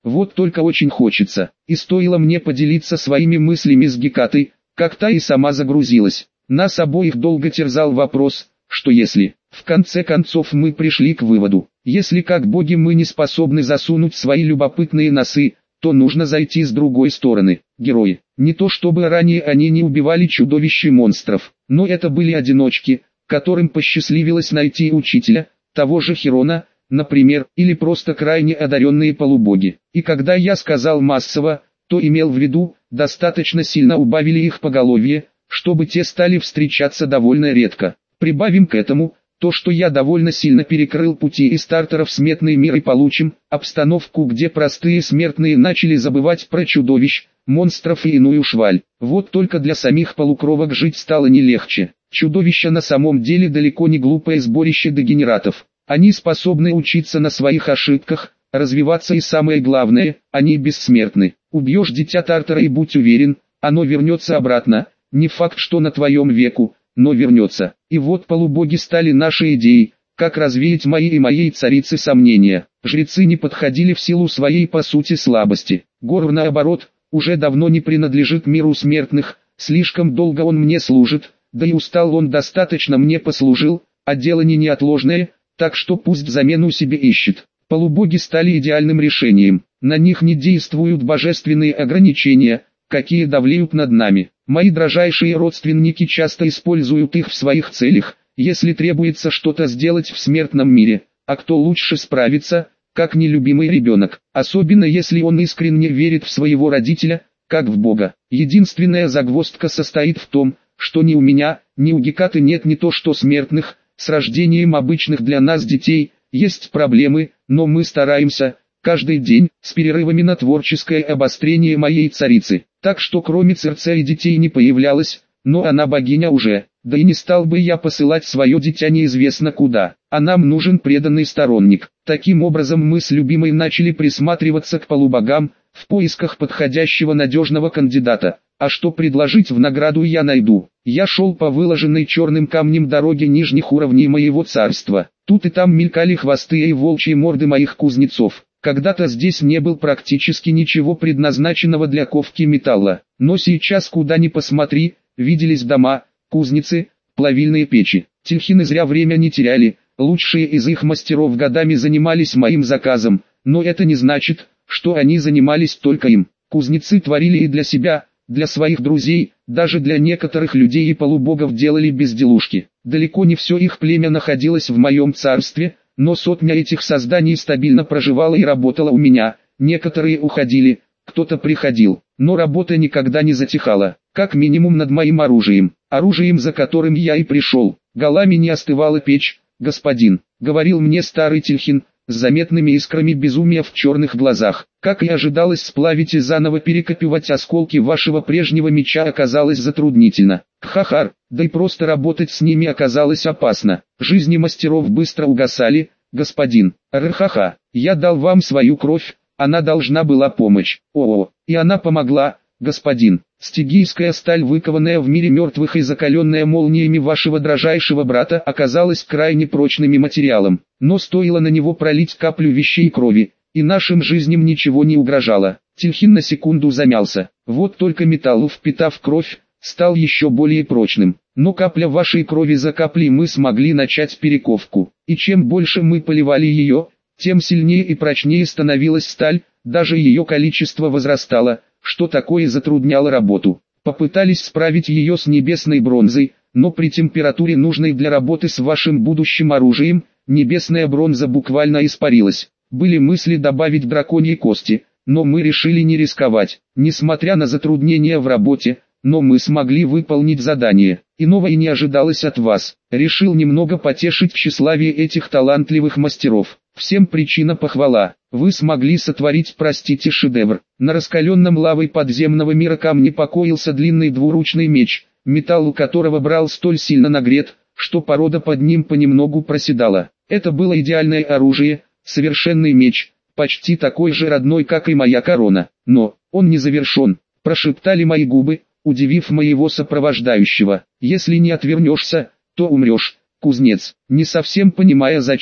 Вот только очень хочется. И стоило мне поделиться своими мыслями с Гекатой, как та и сама загрузилась. Нас обоих долго терзал вопрос, что если. В конце концов мы пришли к выводу, если как боги мы не способны засунуть свои любопытные носы, то нужно зайти с другой стороны. Герои. Не то чтобы ранее они не убивали чудовищ и монстров, но это были одиночки, которым посчастливилось найти учителя, того же Хирона, например, или просто крайне одаренные полубоги. И когда я сказал массово, то имел в виду, достаточно сильно убавили их поголовье, чтобы те стали встречаться довольно редко. Прибавим к этому, то что я довольно сильно перекрыл пути и стартеров в сметный мир и получим обстановку, где простые смертные начали забывать про чудовищ, монстров и иную шваль. Вот только для самих полукровок жить стало не легче. Чудовища на самом деле далеко не глупое сборище дегенератов. Они способны учиться на своих ошибках, развиваться и самое главное, они бессмертны. Убьешь дитя Тартара и будь уверен, оно вернется обратно, не факт что на твоем веку, но вернется. И вот полубоги стали нашей идеей, как развеять мои и моей царицы сомнения. Жрецы не подходили в силу своей по сути слабости. Горв наоборот, уже давно не принадлежит миру смертных, слишком долго он мне служит, да и устал он достаточно мне послужил, а дело не неотложное, так что пусть замену себе ищет. Полубоги стали идеальным решением, на них не действуют божественные ограничения, какие давлеют над нами. Мои дрожайшие родственники часто используют их в своих целях, если требуется что-то сделать в смертном мире, а кто лучше справится, как нелюбимый ребенок, особенно если он искренне верит в своего родителя, как в Бога. Единственная загвоздка состоит в том, что ни у меня, ни у Гекаты нет не то что смертных, с рождением обычных для нас детей, есть проблемы, но мы стараемся, каждый день, с перерывами на творческое обострение моей царицы. Так что кроме сердца и детей не появлялось, но она богиня уже, да и не стал бы я посылать свое дитя неизвестно куда, а нам нужен преданный сторонник. Таким образом мы с любимой начали присматриваться к полубогам, в поисках подходящего надежного кандидата. А что предложить в награду я найду. Я шел по выложенной черным камнем дороге нижних уровней моего царства. Тут и там мелькали хвосты и волчьи морды моих кузнецов. Когда-то здесь не было практически ничего предназначенного для ковки металла. Но сейчас куда ни посмотри, виделись дома, кузницы, плавильные печи. Тельхины зря время не теряли. Лучшие из их мастеров годами занимались моим заказом. Но это не значит, что они занимались только им. Кузнецы творили и для себя, для своих друзей, даже для некоторых людей и полубогов делали безделушки. Далеко не все их племя находилось в моем царстве, но сотня этих созданий стабильно проживала и работала у меня. Некоторые уходили, кто-то приходил, но работа никогда не затихала, как минимум над моим оружием. Оружием, за которым я и пришел. Голами не остывала печь, господин, говорил мне старый Тельхин, с заметными искрами безумия в черных глазах. Как и ожидалось, сплавить и заново перекопивать осколки вашего прежнего меча оказалось затруднительно. Хахар, да и просто работать с ними оказалось опасно. Жизни мастеров быстро угасали, господин. Рхаха, я дал вам свою кровь, она должна была помочь. О, и она помогла, господин. Стигийская сталь, выкованная в мире мертвых и закаленная молниями вашего дрожайшего брата, оказалась крайне прочным материалом. Но стоило на него пролить каплю вещей крови, и нашим жизням ничего не угрожало. Тельхин на секунду замялся. Вот только металл, впитав кровь, стал еще более прочным. Но капля вашей крови за каплей мы смогли начать перековку. И чем больше мы поливали ее, тем сильнее и прочнее становилась сталь, даже ее количество возрастало, что такое затрудняло работу. Попытались справить ее с небесной бронзой, но при температуре нужной для работы с вашим будущим оружием, небесная бронза буквально испарилась. Были мысли добавить драконьи кости, но мы решили не рисковать. Несмотря на затруднения в работе, но мы смогли выполнить задание. Иного и не ожидалось от вас. Решил немного потешить тщеславие этих талантливых мастеров. Всем причина похвала. Вы смогли сотворить, простите, шедевр. На раскаленном лавой подземного мира камне покоился длинный двуручный меч, металл у которого брал столь сильно нагрет, что порода под ним понемногу проседала. Это было идеальное оружие, совершенный меч, почти такой же родной, как и моя корона. Но, он не завершен, прошептали мои губы, удивив моего сопровождающего. Если не отвернешься, то умрешь, кузнец. Не совсем понимая зачем,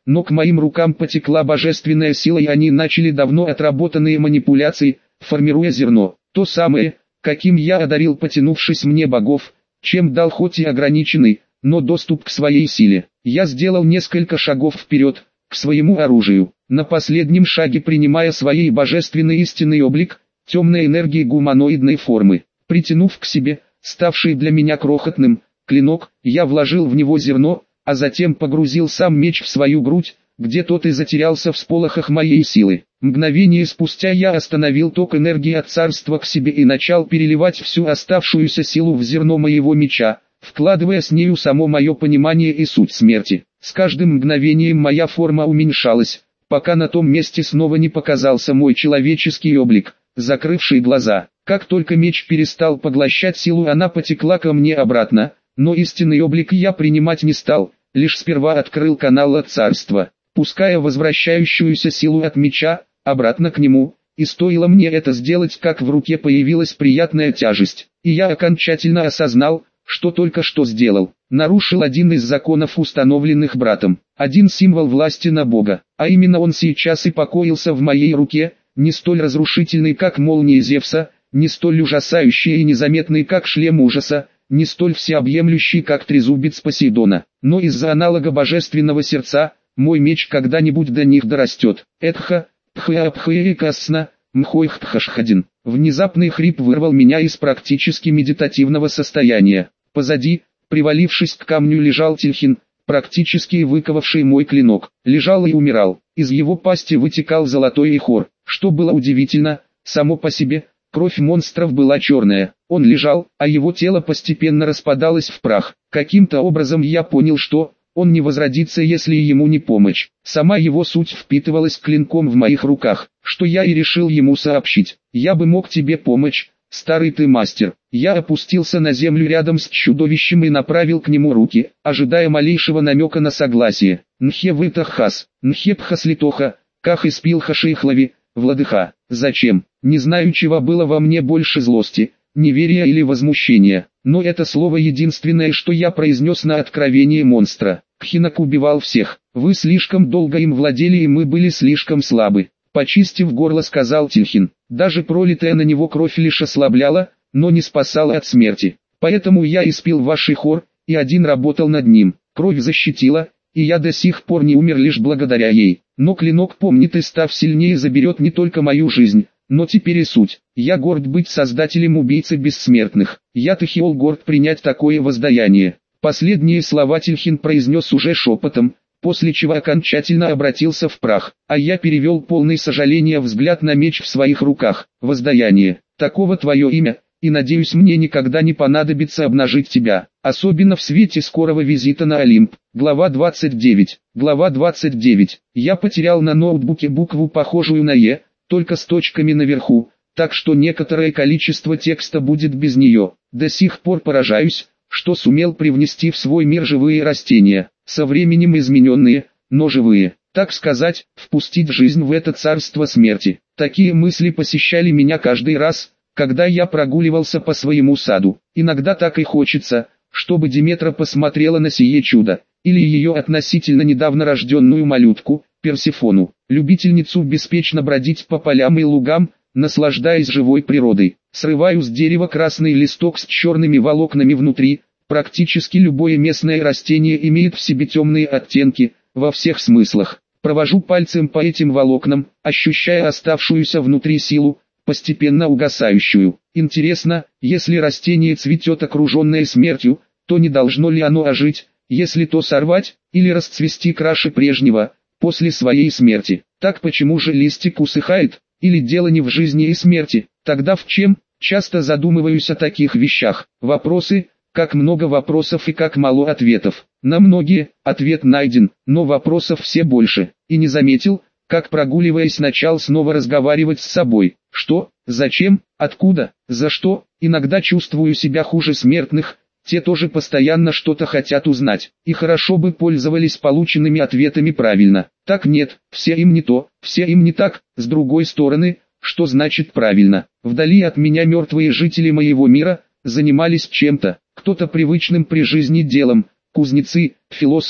но к моим рукам потекла божественная сила, и они начали давно отработанные манипуляции, формируя зерно, то самое, каким я одарил потянувшись мне богов, чем дал хоть и ограниченный, но доступ к своей силе. Я сделал несколько шагов вперед, к своему оружию, на последнем шаге принимая своей божественный истинный облик, темной энергии гуманоидной формы. Притянув к себе, ставший для меня крохотным, клинок, я вложил в него зерно, а затем погрузил сам меч в свою грудь, где тот и затерялся в сполохах моей силы. Мгновение спустя я остановил ток энергии от царства к себе и начал переливать всю оставшуюся силу в зерно моего меча, вкладывая с нею само мое понимание и суть смерти. С каждым мгновением моя форма уменьшалась, пока на том месте снова не показался мой человеческий облик, закрывший глаза. Как только меч перестал поглощать силу, она потекла ко мне обратно, но истинный облик я принимать не стал, лишь сперва открыл канал от царства, пуская возвращающуюся силу от меча обратно к нему, и стоило мне это сделать, как в руке появилась приятная тяжесть, и я окончательно осознал, что только что сделал. Нарушил один из законов, установленных братом, один символ власти на Бога, а именно он сейчас и покоился в моей руке, не столь разрушительный, как молния Зевса, не столь ужасающий и незаметный, как шлем ужаса, не столь всеобъемлющий, как трезубец Посейдона, но из-за аналога божественного сердца, мой меч когда-нибудь до них дорастет. Этха, пхаапхаикасна, мхойхтхашхадин. Внезапный хрип вырвал меня из практически медитативного состояния. Позади, привалившись к камню, лежал Тильхин, практически выковавший мой клинок. Лежал и умирал. Из его пасти вытекал золотой ихор. Что было удивительно, само по себе, кровь монстров была черная. Он лежал, а его тело постепенно распадалось в прах. Каким-то образом я понял, что он не возродится, если ему не помочь. Сама его суть впитывалась клинком в моих руках, что я и решил ему сообщить. Я бы мог тебе помочь, старый ты мастер. Я опустился на землю рядом с чудовищем и направил к нему руки, ожидая малейшего намека на согласие. Нхе вытахас, нхе пхаслитоха, ках испил хашейхлави, владыха. Зачем? Не знаю, чего было во мне больше: злости, неверия или возмущения. Но это слово единственное, что я произнес на откровение монстра. Кхинок убивал всех. Вы слишком долго им владели, и мы были слишком слабы. Почистив горло, сказал Тильхин. Даже пролитая на него кровь лишь ослабляла, но не спасала от смерти. Поэтому я испил ваш ихор, и один работал над ним. Кровь защитила, и я до сих пор не умер лишь благодаря ей. Но клинок помнит и, став сильнее, заберет не только мою жизнь, но теперь и суть. Я горд быть создателем убийцы бессмертных. Я Тахиол горд принять такое воздаяние. Последние слова Тильхин произнес уже шепотом, после чего окончательно обратился в прах, а я перевел полный сожаления взгляд на меч в своих руках. Воздаяние, таково твое имя, и надеюсь, мне никогда не понадобится обнажить тебя, особенно в свете скорого визита на Олимп. Глава 29. Глава 29. Я потерял на ноутбуке букву, похожую на «Е», только с точками наверху, так что некоторое количество текста будет без нее. До сих пор поражаюсь, что сумел привнести в свой мир живые растения, со временем измененные, но живые. Так сказать, впустить жизнь в это царство смерти. Такие мысли посещали меня каждый раз, когда я прогуливался по своему саду. Иногда так и хочется, чтобы Диметра посмотрела на сие чудо, или ее относительно недавно рожденную малютку, Персефону, любительницу беспечно бродить по полям и лугам, наслаждаясь живой природой. Срываю с дерева красный листок с черными волокнами внутри. Практически любое местное растение имеет в себе темные оттенки, во всех смыслах. Провожу пальцем по этим волокнам, ощущая оставшуюся внутри силу, постепенно угасающую. Интересно, если растение цветет окруженное смертью, то не должно ли оно ожить, если то сорвать, или расцвести краше прежнего, после своей смерти? Так почему же листик усыхает, или дело не в жизни и смерти? Тогда в чем? Часто задумываюсь о таких вещах. Вопросы, как много вопросов и как мало ответов. На многие ответ найден, но вопросов все больше. И не заметил, как, прогуливаясь, начал снова разговаривать с собой. Что? Зачем? Откуда? За что? Иногда чувствую себя хуже смертных. Те тоже постоянно что-то хотят узнать, и хорошо бы пользовались полученными ответами правильно. Так нет, все им не то, все им не так. С другой стороны, что значит правильно? Вдали от меня мертвые жители моего мира занимались чем-то, кто-то привычным при жизни делом, кузнецы, философы,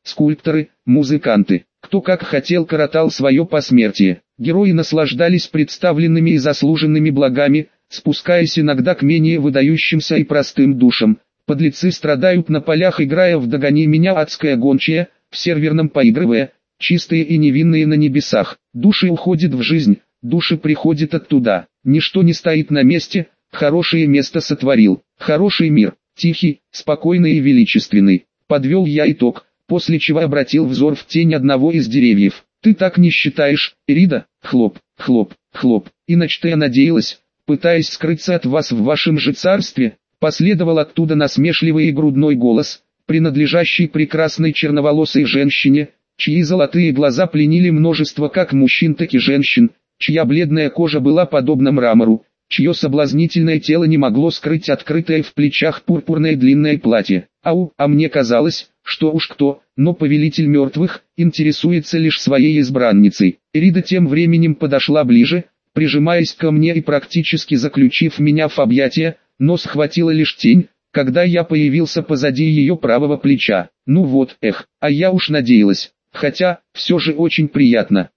скульпторы, музыканты. Кто как хотел коротал свое посмертие. Герои наслаждались представленными и заслуженными благами, спускаясь иногда к менее выдающимся и простым душам. Подлецы страдают на полях, играя в «Догони меня, адская гончая», в серверном поигрывая, чистые и невинные на небесах. Души уходят в жизнь, души приходят оттуда. Ничто не стоит на месте, хорошее место сотворил. Хороший мир, тихий, спокойный и величественный. Подвел я итог, после чего обратил взор в тень одного из деревьев. Ты так не считаешь, Эрида? Хлоп, хлоп, хлоп. Иначе я надеялась, пытаясь скрыться от вас в вашем же царстве. Последовал оттуда насмешливый и грудной голос, принадлежащий прекрасной черноволосой женщине, чьи золотые глаза пленили множество как мужчин, так и женщин, чья бледная кожа была подобна мрамору, чье соблазнительное тело не могло скрыть открытое в плечах пурпурное длинное платье. А мне казалось, что уж кто, но повелитель мертвых, интересуется лишь своей избранницей. Эрида тем временем подошла ближе, прижимаясь ко мне и практически заключив меня в объятия, но схватила лишь тень, когда я появился позади ее правого плеча. Ну вот, а я уж надеялась. Хотя, все же очень приятно.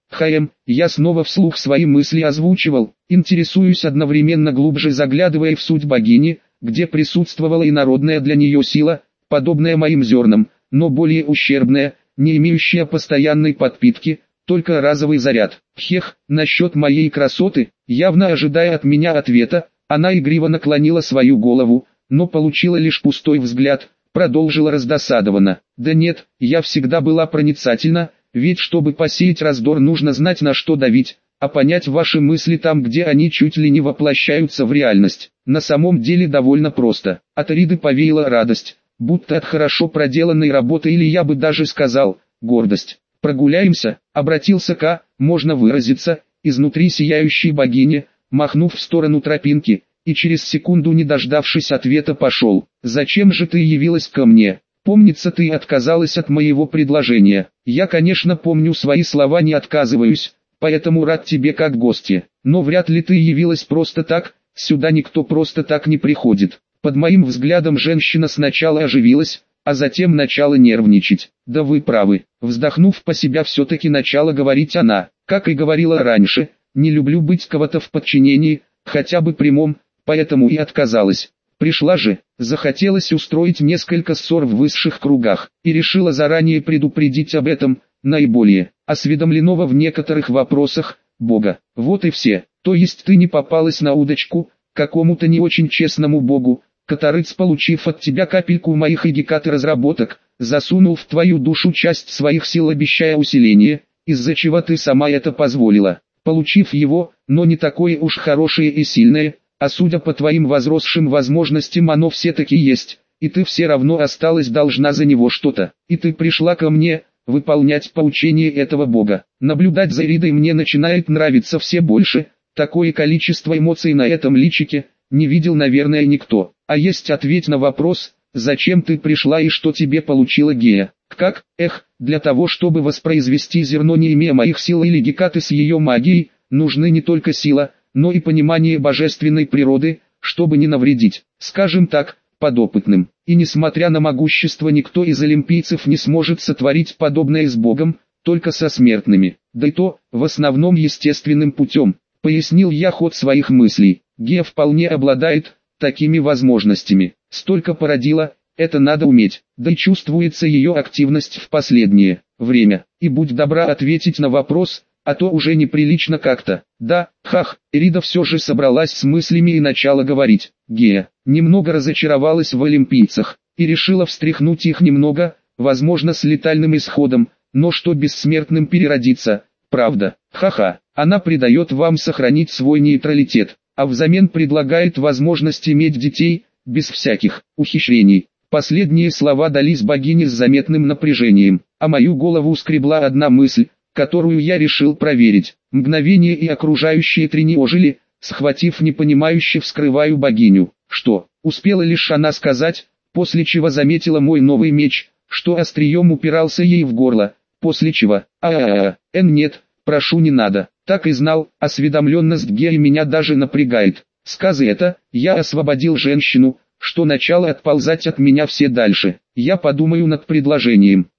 Я снова вслух свои мысли озвучивал, интересуюсь одновременно глубже заглядывая в суть богини, где присутствовала инородная для нее сила, подобная моим зернам, но более ущербная, не имеющая постоянной подпитки, только разовый заряд. Насчет моей красоты, явно ожидая от меня ответа, она игриво наклонила свою голову, но получила лишь пустой взгляд, продолжила раздосадованно. Да нет, я всегда была проницательна, ведь чтобы посеять раздор нужно знать на что давить, а понять ваши мысли там, где они чуть ли не воплощаются в реальность. На самом деле довольно просто. От Риды повеяла радость, будто от хорошо проделанной работы, или я бы даже сказал, гордость. «Прогуляемся», обратился к, можно выразиться, изнутри сияющей богини, махнув в сторону тропинки, и через секунду, не дождавшись ответа, пошел. «Зачем же ты явилась ко мне? Помнится, ты отказалась от моего предложения». «Я, конечно, помню свои слова, не отказываюсь, поэтому рад тебе как гости. Но вряд ли ты явилась просто так, сюда никто просто так не приходит». Под моим взглядом женщина сначала оживилась, а затем начала нервничать. «Да вы правы». Вздохнув по себя, все-таки начала говорить она. «Как и говорила раньше, не люблю быть кого-то в подчинении, хотя бы прямом, поэтому и отказалась. Пришла же, захотелось устроить несколько ссор в высших кругах, и решила заранее предупредить об этом, наиболее осведомленного в некоторых вопросах, Бога. Вот и все. То есть ты не попалась на удочку, какому-то не очень честному Богу, который, получив от тебя капельку моих и Гекаты разработок, засунул в твою душу часть своих сил, обещая усиление, из-за чего ты сама это позволила. Получив его, но не такое уж хорошее и сильное, а судя по твоим возросшим возможностям оно все-таки есть, и ты все равно осталась должна за него что-то. И ты пришла ко мне, выполнять поучение этого Бога. Наблюдать за Ридой мне начинает нравиться все больше, такое количество эмоций на этом личике не видел, наверное, никто. А есть ответ на вопрос, зачем ты пришла и что тебе получила Гея. Как, для того чтобы воспроизвести зерно, не имея моих сил или Гекаты с ее магией, нужны не только сила, но и понимание божественной природы, чтобы не навредить, скажем так, подопытным. И несмотря на могущество, никто из олимпийцев не сможет сотворить подобное с Богом, только со смертными. Да и то, в основном естественным путем. Пояснил я ход своих мыслей. Гея вполне обладает такими возможностями. Столько породила, это надо уметь. Да и чувствуется ее активность в последнее время. И будь добра ответить на вопрос, а то уже неприлично как-то. Да, Эрида все же собралась с мыслями и начала говорить. Гея немного разочаровалась в олимпийцах и решила встряхнуть их немного, возможно с летальным исходом, но что бессмертным переродиться, правда. Она придает вам сохранить свой нейтралитет, а взамен предлагает возможность иметь детей, без всяких ухищрений. Последние слова дались богине с заметным напряжением, а мою голову скребла одна мысль, которую я решил проверить. Мгновение, и окружающие треножили, схватив непонимающе, вскрываю богиню. Что, успела лишь она сказать, после чего заметила мой новый меч, что острием упирался ей в горло, после чего, нет, прошу, не надо. Так и знал, осведомленность Геи меня даже напрягает. Сказы это, я освободил женщину, что начало отползать от меня все дальше. Я подумаю над предложением, и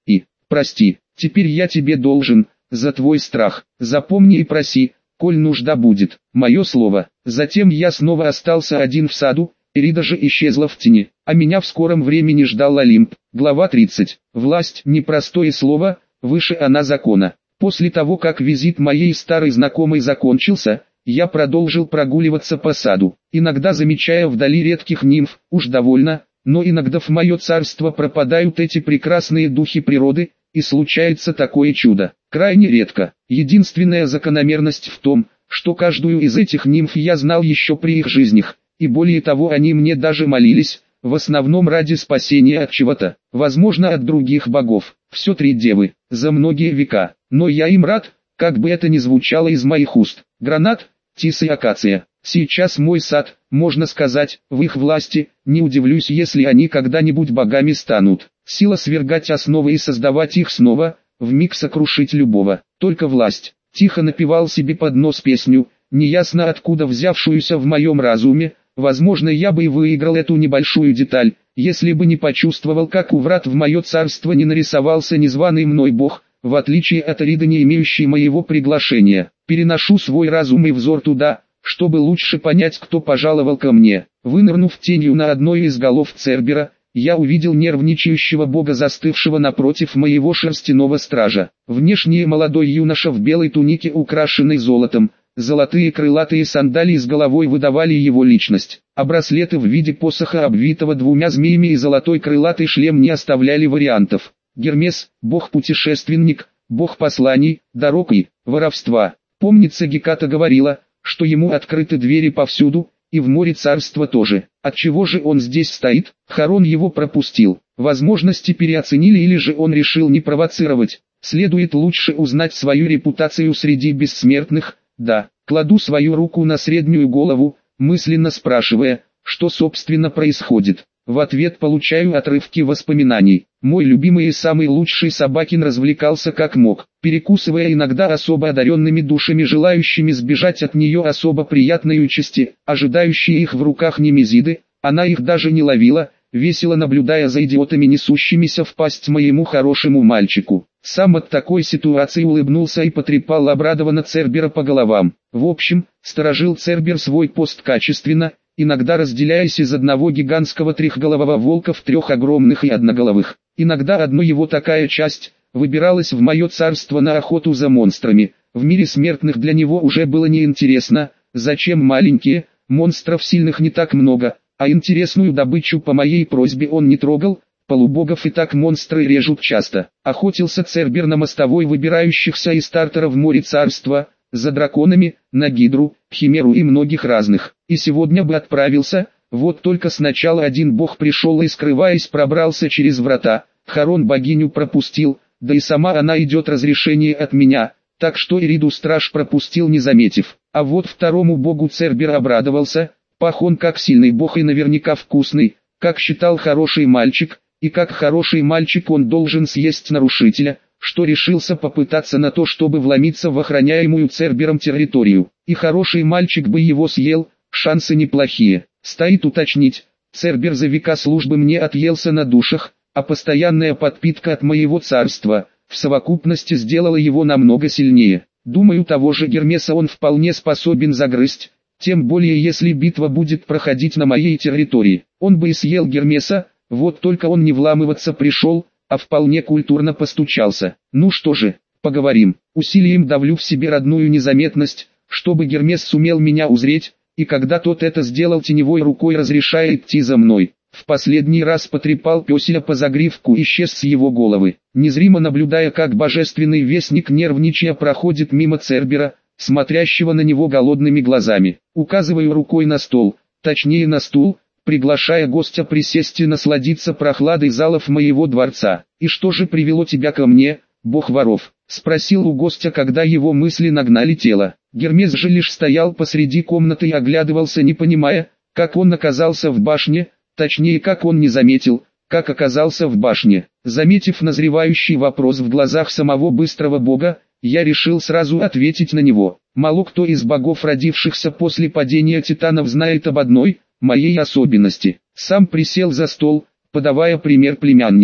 прости, теперь я тебе должен, за твой страх, запомни и проси, коль нужда будет, мое слово. Затем я снова остался один в саду, Ирида же исчезла в тени, а меня в скором времени ждал Олимп. Глава 30. Власть – непростое слово, выше она закона. После того, как визит моей старой знакомой закончился, я продолжил прогуливаться по саду, иногда замечая вдали редких нимф, уж довольно, но иногда в мое царство пропадают эти прекрасные духи природы, и случается такое чудо. Крайне редко. Единственная закономерность в том, что каждую из этих нимф я знал еще при их жизнях, и более того они мне даже молились, в основном ради спасения от чего-то, возможно от других богов. Все три девы, за многие века, но я им рад, как бы это ни звучало из моих уст. Гранат, тис и акация. Сейчас мой сад, можно сказать, в их власти, не удивлюсь, если они когда-нибудь богами станут. Сила свергать основы и создавать их снова, вмиг сокрушить любого. Только власть. Тихо напевал себе под нос песню, неясно откуда взявшуюся в моем разуме. Возможно, я бы и выиграл эту небольшую деталь, если бы не почувствовал, как у врат в мое царство не нарисовался незваный мной бог, в отличие от Ириды, не имеющей моего приглашения. Переношу свой разум и взор туда, чтобы лучше понять, кто пожаловал ко мне. Вынырнув тенью на одной из голов Цербера, я увидел нервничающего бога, застывшего напротив моего шерстяного стража. Внешне молодой юноша в белой тунике, украшенной золотом, золотые крылатые сандалии с головой выдавали его личность, а браслеты в виде посоха, обвитого двумя змеями, и золотой крылатый шлем не оставляли вариантов. Гермес, бог-путешественник, бог посланий, дорог и воровства. Помнится, Геката говорила, что ему открыты двери повсюду, и в море царства тоже. Отчего же он здесь стоит? Харон его пропустил. Возможности переоценили, или же он решил не провоцировать. Следует лучше узнать свою репутацию среди бессмертных. Да, кладу свою руку на среднюю голову, мысленно спрашивая, что собственно происходит. В ответ получаю отрывки воспоминаний. Мой любимый и самый лучший собакин развлекался как мог, перекусывая иногда особо одаренными душами, желающими сбежать от нее особо приятной участи, ожидающие их в руках немезиды. Она их даже не ловила, весело наблюдая за идиотами, несущимися в пасть моему хорошему мальчику. Сам от такой ситуации улыбнулся и потрепал обрадованно Цербера по головам. В общем, сторожил Цербер свой пост качественно, иногда разделяясь из одного гигантского трехголового волка в трех огромных и одноголовых. Иногда одна его такая часть выбиралась в мое царство на охоту за монстрами. В мире смертных для него уже было неинтересно, зачем маленькие, монстров сильных не так много, а интересную добычу по моей просьбе он не трогал. Полубогов и так монстры режут часто. Охотился Цербер на мостовой выбирающихся из Тартара в море царства, за драконами, на гидру, химеру и многих разных. И сегодня бы отправился, вот только сначала один бог пришел и, скрываясь, пробрался через врата. Харон богиню пропустил, да и сама она идет разрешение от меня, так что Ириду страж пропустил, не заметив. А вот второму богу Цербер обрадовался, пах он как сильный бог и наверняка вкусный, как считал хороший мальчик. И как хороший мальчик он должен съесть нарушителя, что решился попытаться на то, чтобы вломиться в охраняемую Цербером территорию. И хороший мальчик бы его съел, шансы неплохие. Стоит уточнить, Цербер за века службы мне отъелся на душах, а постоянная подпитка от моего царства в совокупности сделала его намного сильнее. Думаю, того же Гермеса он вполне способен загрызть, тем более если битва будет проходить на моей территории. Он бы и съел Гермеса. Вот только он не вламываться пришел, а вполне культурно постучался. Ну что же, поговорим. Усилием давлю в себе родную незаметность, чтобы Гермес сумел меня узреть, и когда тот это сделал, теневой рукой разрешая идти за мной. В последний раз потрепал пёселя по загривку и исчез с его головы, незримо наблюдая, как божественный вестник нервничая проходит мимо Цербера, смотрящего на него голодными глазами. Указываю рукой на стол, точнее на стул, приглашая гостя присесть и насладиться прохладой залов моего дворца. «И что же привело тебя ко мне, бог воров?» — спросил у гостя, когда его мысли нагнали тело. Гермес же лишь стоял посреди комнаты и оглядывался, не понимая, как он оказался в башне, точнее, как он не заметил, как оказался в башне. Заметив назревающий вопрос в глазах самого быстрого бога, я решил сразу ответить на него. Мало кто из богов, родившихся после падения титанов, знает об одной моей особенности. Сам присел за стол, подавая пример племяннику.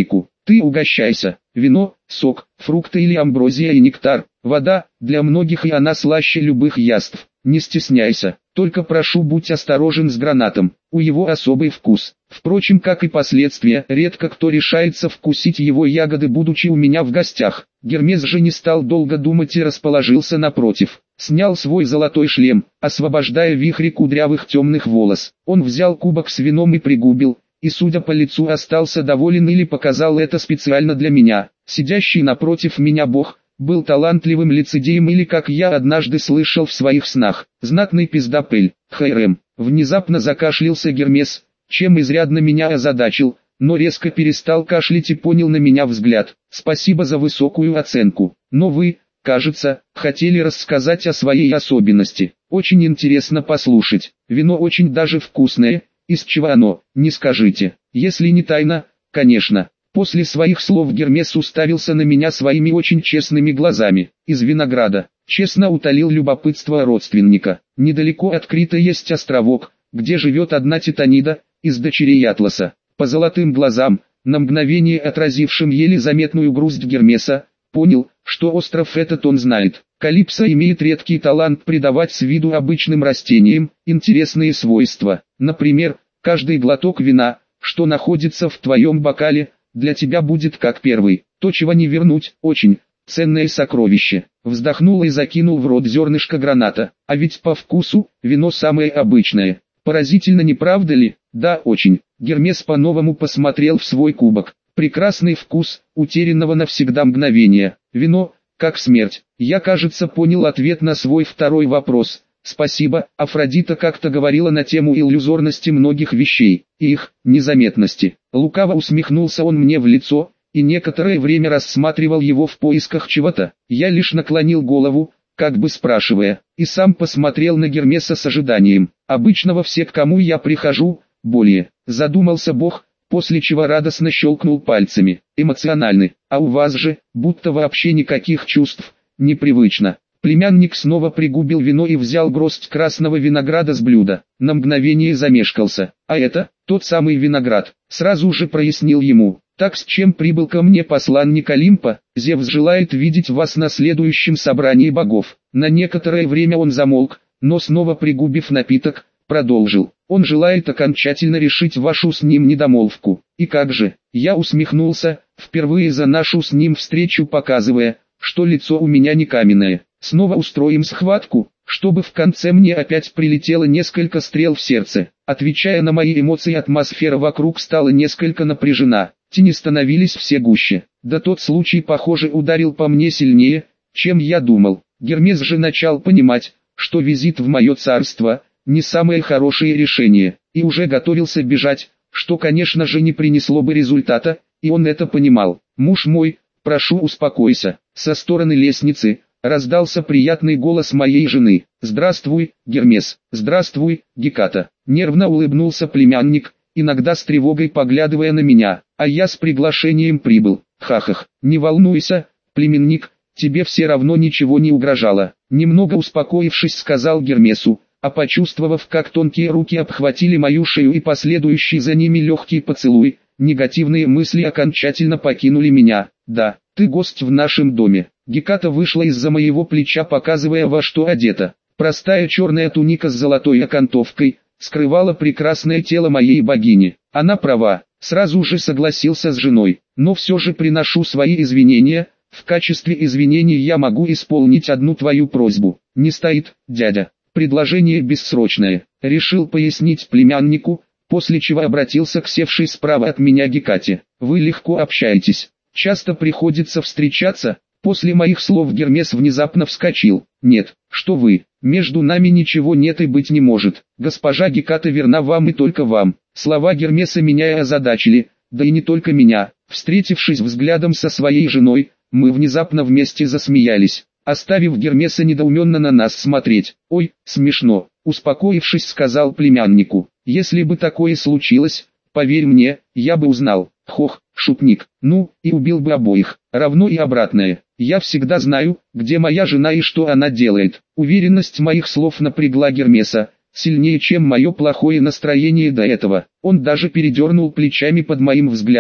Ты угощайся. Вино, сок, фрукты или амброзия и нектар, вода, для многих и она слаще любых яств. Не стесняйся, только прошу будь осторожен с гранатом, у его особый вкус. Впрочем, как и последствия, редко кто решается вкусить его ягоды, будучи у меня в гостях. Гермес же не стал долго думать и расположился напротив. Снял свой золотой шлем, освобождая вихри кудрявых темных волос. Он взял кубок с вином и пригубил, и судя по лицу остался доволен или показал это специально для меня. Сидящий напротив меня бог был талантливым лицедеем или, как я однажды слышал в своих снах, знатный пиздапель. Хайрем. Внезапно закашлялся Гермес, чем изрядно меня озадачил, но резко перестал кашлять и поднял на меня взгляд. Спасибо за высокую оценку, но вы, кажется, хотели рассказать о своей особенности. Очень интересно послушать. Вино очень даже вкусное. Из чего оно, не скажите. Если не тайна, конечно. После своих слов Гермес уставился на меня своими очень честными глазами. Из винограда. Честно утолил любопытство родственника. Недалеко от Крита есть островок, где живет одна Титанида, из дочерей Атласа. По золотым глазам, на мгновение отразившим еле заметную грусть Гермеса, понял, что остров этот он знает. Калипсо имеет редкий талант придавать с виду обычным растениям интересные свойства. Например, каждый глоток вина, что находится в твоем бокале, для тебя будет как первый. То, чего не вернуть, очень ценное сокровище. Вздохнул и закинул в рот зернышко граната. А ведь по вкусу, вино самое обычное. Поразительно, не правда ли? Да, очень. Гермес по-новому посмотрел в свой кубок. Прекрасный вкус, утерянного навсегда мгновения. Вино, как смерть. Я, кажется, понял ответ на свой второй вопрос. Спасибо, Афродита как-то говорила на тему иллюзорности многих вещей, и их незаметности. Лукаво усмехнулся он мне в лицо, и некоторое время рассматривал его в поисках чего-то. Я лишь наклонил голову, как бы спрашивая, и сам посмотрел на Гермеса с ожиданием. Обычно во все, к кому я прихожу, более. Задумался бог, после чего радостно щелкнул пальцами. Эмоциональны, а у вас же, будто вообще никаких чувств, непривычно. Племянник снова пригубил вино и взял горсть красного винограда с блюда. На мгновение замешкался. А это, тот самый виноград. Сразу же прояснил ему. Так, с чем прибыл ко мне посланник Олимпа? Зевс желает видеть вас на следующем собрании богов. На некоторое время он замолк, но снова пригубив напиток, продолжил. Он желает окончательно решить вашу с ним недомолвку. И как же? Я усмехнулся, впервые за нашу с ним встречу показывая, что лицо у меня не каменное. Снова устроим схватку, чтобы в конце мне опять прилетело несколько стрел в сердце. Отвечая на мои эмоции, атмосфера вокруг стала несколько напряжена. Тени становились все гуще. Да тот случай, похоже, ударил по мне сильнее, чем я думал. Гермес же начал понимать, что визит в мое царство – не самое хорошее решение, и уже готовился бежать, что, конечно же, не принесло бы результата, и он это понимал. «Муж мой, прошу, успокойся». Со стороны лестницы раздался приятный голос моей жены. «Здравствуй, Гермес». «Здравствуй, Геката». Нервно улыбнулся племянник, иногда с тревогой поглядывая на меня. «А я с приглашением прибыл». «Хахах, не волнуйся, племенник, тебе все равно ничего не угрожало». Немного успокоившись, сказал Гермесу, а почувствовав, как тонкие руки обхватили мою шею и последующий за ними легкий поцелуй, негативные мысли окончательно покинули меня. «Да, ты гость в нашем доме». Геката вышла из-за моего плеча, показывая, во что одета. Простая черная туника с золотой окантовкой скрывала прекрасное тело моей богини. Она права, сразу же согласился с женой, но все же приношу свои извинения. В качестве извинений я могу исполнить одну твою просьбу. Не стоит, дядя. Предложение бессрочное, решил пояснить племяннику, после чего обратился к севшей справа от меня Гекате. Вы легко общаетесь, часто приходится встречаться. После моих слов Гермес внезапно вскочил. Нет, что вы, между нами ничего нет и быть не может. Госпожа Геката верна вам и только вам. Слова Гермеса меня и озадачили, да и не только меня. Встретившись взглядом со своей женой, мы внезапно вместе засмеялись, оставив Гермеса недоуменно на нас смотреть. «Ой, смешно», успокоившись, сказал племяннику. «Если бы такое случилось, поверь мне, я бы узнал». Хох, шутник, ну, и убил бы обоих. Равно и обратное. Я всегда знаю, где моя жена и что она делает. Уверенность моих слов напрягла Гермеса, сильнее, чем мое плохое настроение до этого. Он даже передернул плечами под моим взглядом.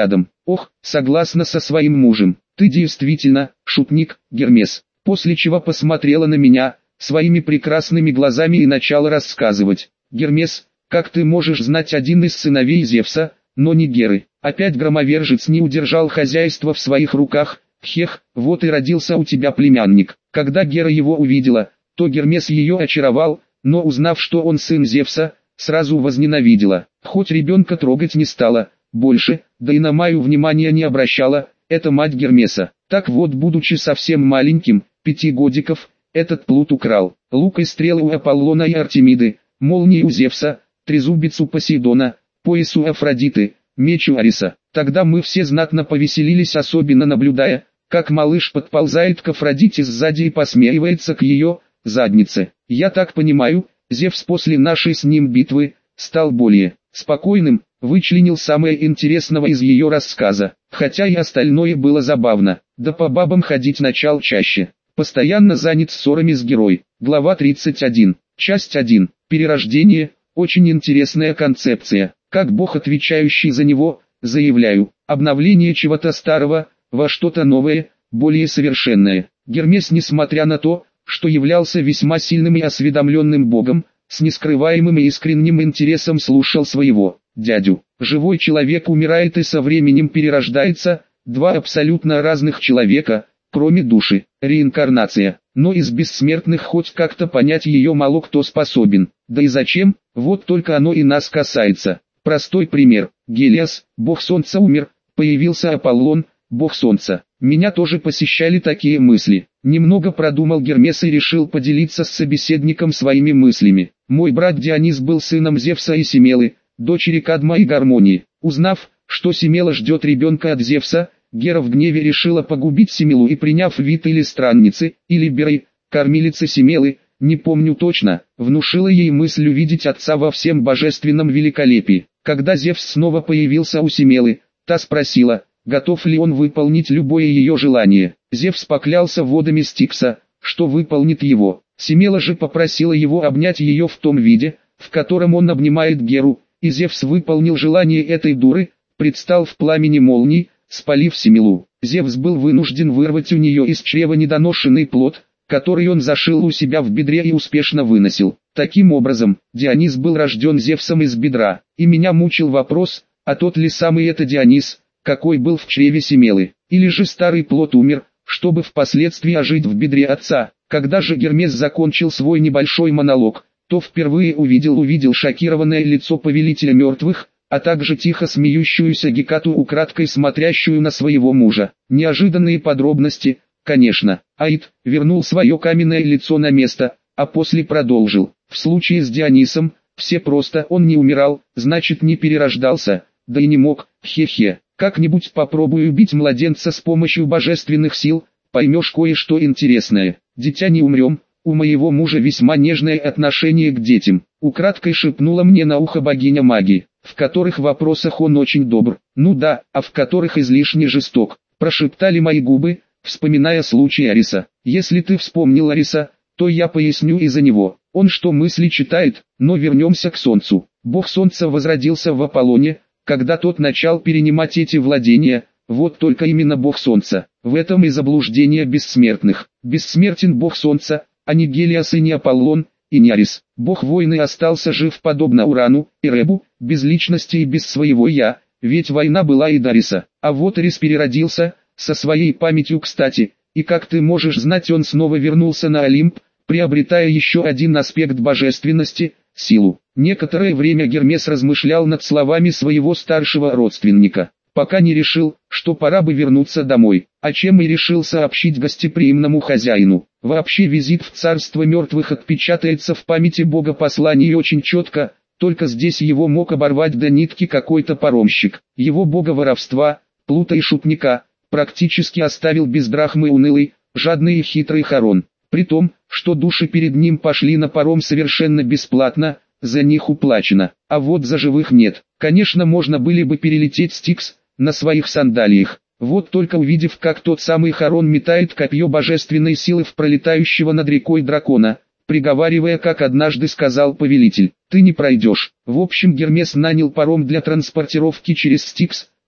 Ох, согласна со своим мужем. Ты действительно, шутник, Гермес. После чего посмотрела на меня, своими прекрасными глазами и начала рассказывать. Гермес, как ты можешь знать один из сыновей Зевса, но не Геры? Опять громовержец не удержал хозяйство в своих руках. Хех, вот и родился у тебя племянник. Когда Гера его увидела, то Гермес ее очаровал, но узнав, что он сын Зевса, сразу возненавидела. Хоть ребенка трогать не стала, больше, да и на Майю внимания не обращала, это мать Гермеса. Так вот, будучи совсем маленьким, 5 годиков, этот плут украл лук и стрелы у Аполлона и Артемиды, молнии у Зевса, трезубец у Посейдона, пояс у Афродиты, меч у Ариса. Тогда мы все знатно повеселились, особенно наблюдая, как малыш подползает к Афродите сзади и посмеивается к ее заднице. Я так понимаю, Зевс после нашей с ним битвы стал более спокойным, вычленил самое интересное из ее рассказа, хотя и остальное было забавно. Да по бабам ходить начал чаще. Постоянно занят ссорами с герой. Глава 31. Часть 1. Перерождение. Очень интересная концепция. Как бог, отвечающий за него, заявляю, обновление чего-то старого, во что-то новое, более совершенное. Гермес, несмотря на то, что являлся весьма сильным и осведомленным богом, с нескрываемым и искренним интересом слушал своего дядю. Живой человек умирает и со временем перерождается, два абсолютно разных человека, кроме души, реинкарнация. Но из бессмертных хоть как-то понять ее мало кто способен. Да и зачем, вот только оно и нас касается. Простой пример. Гелиос, бог солнца, умер, появился Аполлон, бог солнца. Меня тоже посещали такие мысли. Немного продумал Гермес и решил поделиться с собеседником своими мыслями. Мой брат Дионис был сыном Зевса и Семелы, дочери Кадма и Гармонии. Узнав, что Семела ждет ребенка от Зевса, Гера в гневе решила погубить Семелу и, приняв вид или странницы, или Беры, кормилицы Семелы, не помню точно, внушила ей мысль увидеть отца во всем божественном великолепии. Когда Зевс снова появился у Семелы, та спросила, готов ли он выполнить любое ее желание. Зевс поклялся водами Стикса, что выполнит его. Семела же попросила его обнять ее в том виде, в котором он обнимает Геру, и Зевс выполнил желание этой дуры, предстал в пламени молний, спалив Семелу. Зевс был вынужден вырвать у нее из чрева недоношенный плод, который он зашил у себя в бедре и успешно выносил. Таким образом, Дионис был рожден Зевсом из бедра, и меня мучил вопрос, а тот ли самый это Дионис, какой был в чреве Семелы, или же старый плод умер, чтобы впоследствии ожить в бедре отца. Когда же Гермес закончил свой небольшой монолог, то впервые увидел шокированное лицо повелителя мертвых, а также тихо смеющуюся Гекату, украдкой смотрящую на своего мужа. Неожиданные подробности, конечно. Аид вернул свое каменное лицо на место, а после продолжил. В случае с Дионисом, все просто, он не умирал, значит не перерождался, да и не мог, хе-хе. Как-нибудь попробуй убить младенца с помощью божественных сил, поймешь кое-что интересное. Дитя, не умрем, у моего мужа весьма нежное отношение к детям. Украдкой шепнула мне на ухо богиня магии, в которых вопросах он очень добр, ну да, а в которых излишне жесток, прошептали мои губы, вспоминая случай Ариса. Если ты вспомнил Ариса, то я поясню и за него. Он что мысли читает, но вернемся к Солнцу. Бог Солнца возродился в Аполлоне, когда тот начал перенимать эти владения, вот только именно Бог Солнца. В этом и заблуждение бессмертных. Бессмертен Бог Солнца, а не Гелиос и не Аполлон, и не Арис. Бог войны остался жив подобно Урану и Ребу, без личности и без своего «я», ведь война была и до Ариса. А вот Арис переродился, со своей памятью кстати, и как ты можешь знать, он снова вернулся на Олимп, приобретая еще один аспект божественности – силу. Некоторое время Гермес размышлял над словами своего старшего родственника, пока не решил, что пора бы вернуться домой, о чем и решил сообщить гостеприимному хозяину. Вообще визит в царство мертвых отпечатается в памяти бога посланий очень четко, только здесь его мог оборвать до нитки какой-то паромщик. Его бога воровства, плута и шутника, практически оставил без драхмы унылый, жадный и хитрый Харон. При том, что души перед ним пошли на паром совершенно бесплатно, за них уплачено, а вот за живых нет. Конечно, можно были бы перелететь Стикс на своих сандалиях. Вот только увидев, как тот самый Харон метает копье божественной силы в пролетающего над рекой дракона, приговаривая, как однажды сказал повелитель, ты не пройдешь. В общем, Гермес нанял паром для транспортировки через Стикс,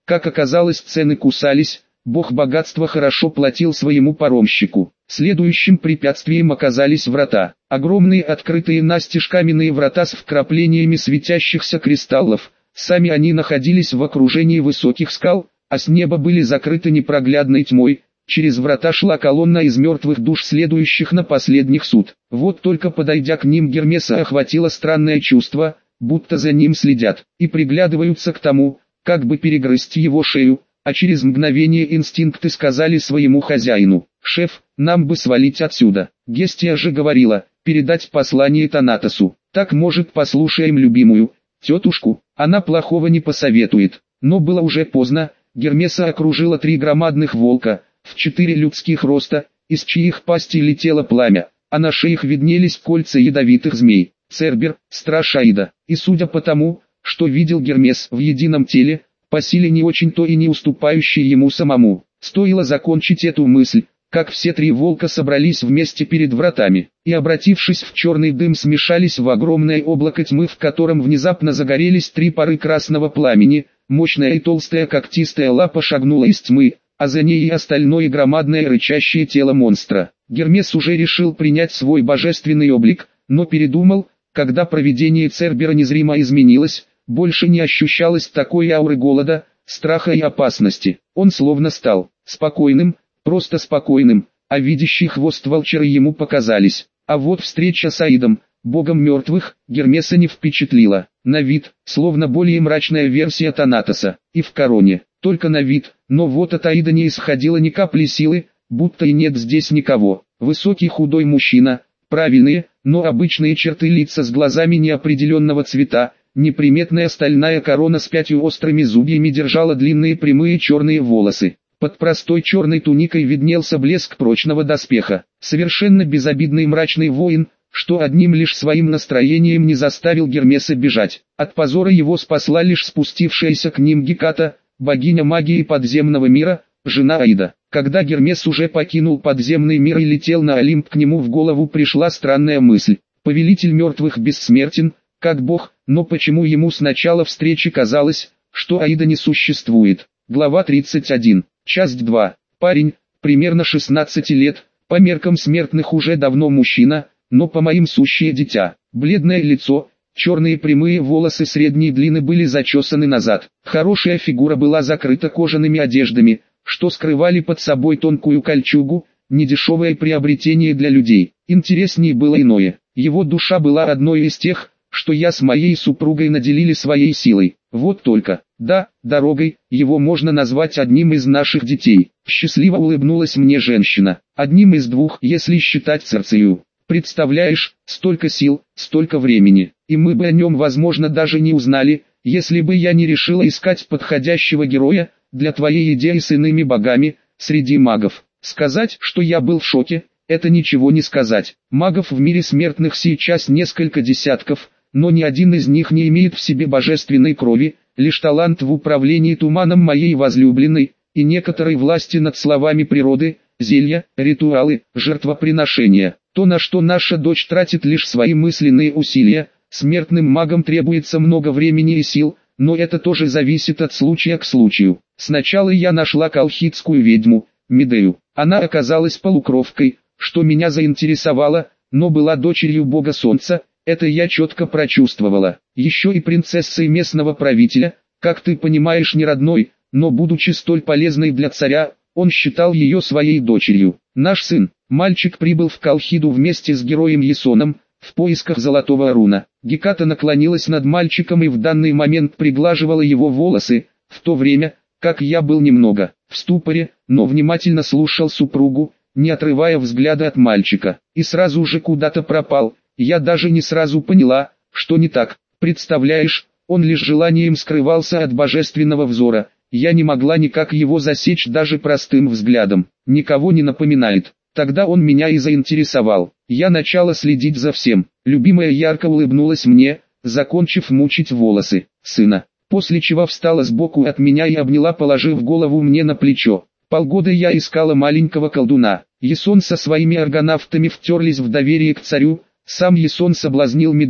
Как оказалось, цены кусались, бог богатства хорошо платил своему паромщику. Следующим препятствием оказались врата. Огромные открытые настежь каменные врата с вкраплениями светящихся кристаллов. Сами они находились в окружении высоких скал, а с неба были закрыты непроглядной тьмой. Через врата шла колонна из мертвых душ, следующих на последних суд. Вот только подойдя к ним, Гермеса охватило странное чувство, будто за ним следят, и приглядываются к тому, как бы перегрызть его шею, а через мгновение инстинкты сказали своему хозяину: «Шеф, нам бы свалить отсюда». Гестия же говорила: «Передать послание Танатосу. Так, может, послушаем любимую тетушку, она плохого не посоветует». Но было уже поздно. Гермеса окружила 3 громадных волка, в 4 людских роста, из чьих пастей летело пламя, а на шеях виднелись кольца ядовитых змей. Цербер, страж Аида, и судя по тому, что видел Гермес в едином теле, по силе не очень-то и не уступающий ему самому. Стоило закончить эту мысль, как все 3 волка собрались вместе перед вратами, и, обратившись в черный дым, смешались в огромное облако тьмы, в котором внезапно загорелись 3 пары красного пламени. Мощная и толстая когтистая лапа шагнула из тьмы, а за ней и остальное громадное рычащее тело монстра. Гермес уже решил принять свой божественный облик, но передумал, когда провидение Цербера незримо изменилось. Больше не ощущалось такой ауры голода, страха и опасности. Он словно стал спокойным, просто спокойным, а видящий хвост волчары ему показались. А вот встреча с Аидом, богом мертвых, Гермеса не впечатлила. На вид, словно более мрачная версия Танатоса, и в короне, только на вид, но вот от Аида не исходило ни капли силы, будто и нет здесь никого. Высокий худой мужчина, правильные, но обычные черты лица с глазами неопределенного цвета, неприметная стальная корона с 5 острыми зубьями держала длинные прямые черные волосы. Под простой черной туникой виднелся блеск прочного доспеха. Совершенно безобидный мрачный воин, что одним лишь своим настроением не заставил Гермеса бежать. От позора его спасла лишь спустившаяся к ним Геката, богиня магии подземного мира, жена Аида. Когда Гермес уже покинул подземный мир и летел на Олимп, к нему в голову пришла странная мысль. Повелитель мертвых бессмертен, как бог, но почему ему с начала встречи казалось, что Аида не существует? Глава 31, часть 2. Парень, примерно 16 лет, по меркам смертных уже давно мужчина, но по моим сущее дитя. Бледное лицо, черные прямые волосы средней длины были зачесаны назад. Хорошая фигура была закрыта кожаными одеждами, что скрывали под собой тонкую кольчугу, недешевое приобретение для людей. Интереснее было иное. Его душа была одной из тех, что я с моей супругой наделили своей силой. Вот только, да, дорогой, его можно назвать одним из наших детей. Счастливо улыбнулась мне женщина. Одним из 2, если считать Церцею. Представляешь, столько сил, столько времени, и мы бы о нем, возможно, даже не узнали, если бы я не решила искать подходящего героя для твоей идеи с иными богами среди магов. Сказать, что я был в шоке, это ничего не сказать. Магов в мире смертных сейчас несколько десятков, но ни один из них не имеет в себе божественной крови, лишь талант в управлении туманом моей возлюбленной, и некоторой власти над словами природы, зелья, ритуалы, жертвоприношения. То, на что наша дочь тратит лишь свои мысленные усилия, смертным магам требуется много времени и сил, но это тоже зависит от случая к случаю. Сначала я нашла колхидскую ведьму, Медею. Она оказалась полукровкой, что меня заинтересовало, но была дочерью бога солнца, это я четко прочувствовала. Еще и принцессой местного правителя, как ты понимаешь, не родной, но будучи столь полезной для царя, он считал ее своей дочерью. Наш сын, мальчик, прибыл в Колхиду вместе с героем Ясоном, в поисках золотого руна. Геката наклонилась над мальчиком и в данный момент приглаживала его волосы, в то время, как я был немного в ступоре, но внимательно слушал супругу, не отрывая взгляда от мальчика, и сразу же куда-то пропал. Я даже не сразу поняла, что не так. Представляешь, он лишь желанием скрывался от божественного взора. Я не могла никак его засечь даже простым взглядом. Никого не напоминает. Тогда он меня и заинтересовал. Я начала следить за всем. Любимая ярко улыбнулась мне, закончив мучить волосы сына. После чего встала сбоку от меня и обняла, положив голову мне на плечо. Полгода я искала маленького колдуна. Ясон со своими аргонавтами втерлись в доверие к царю. Сам Ясон соблазнил Медею,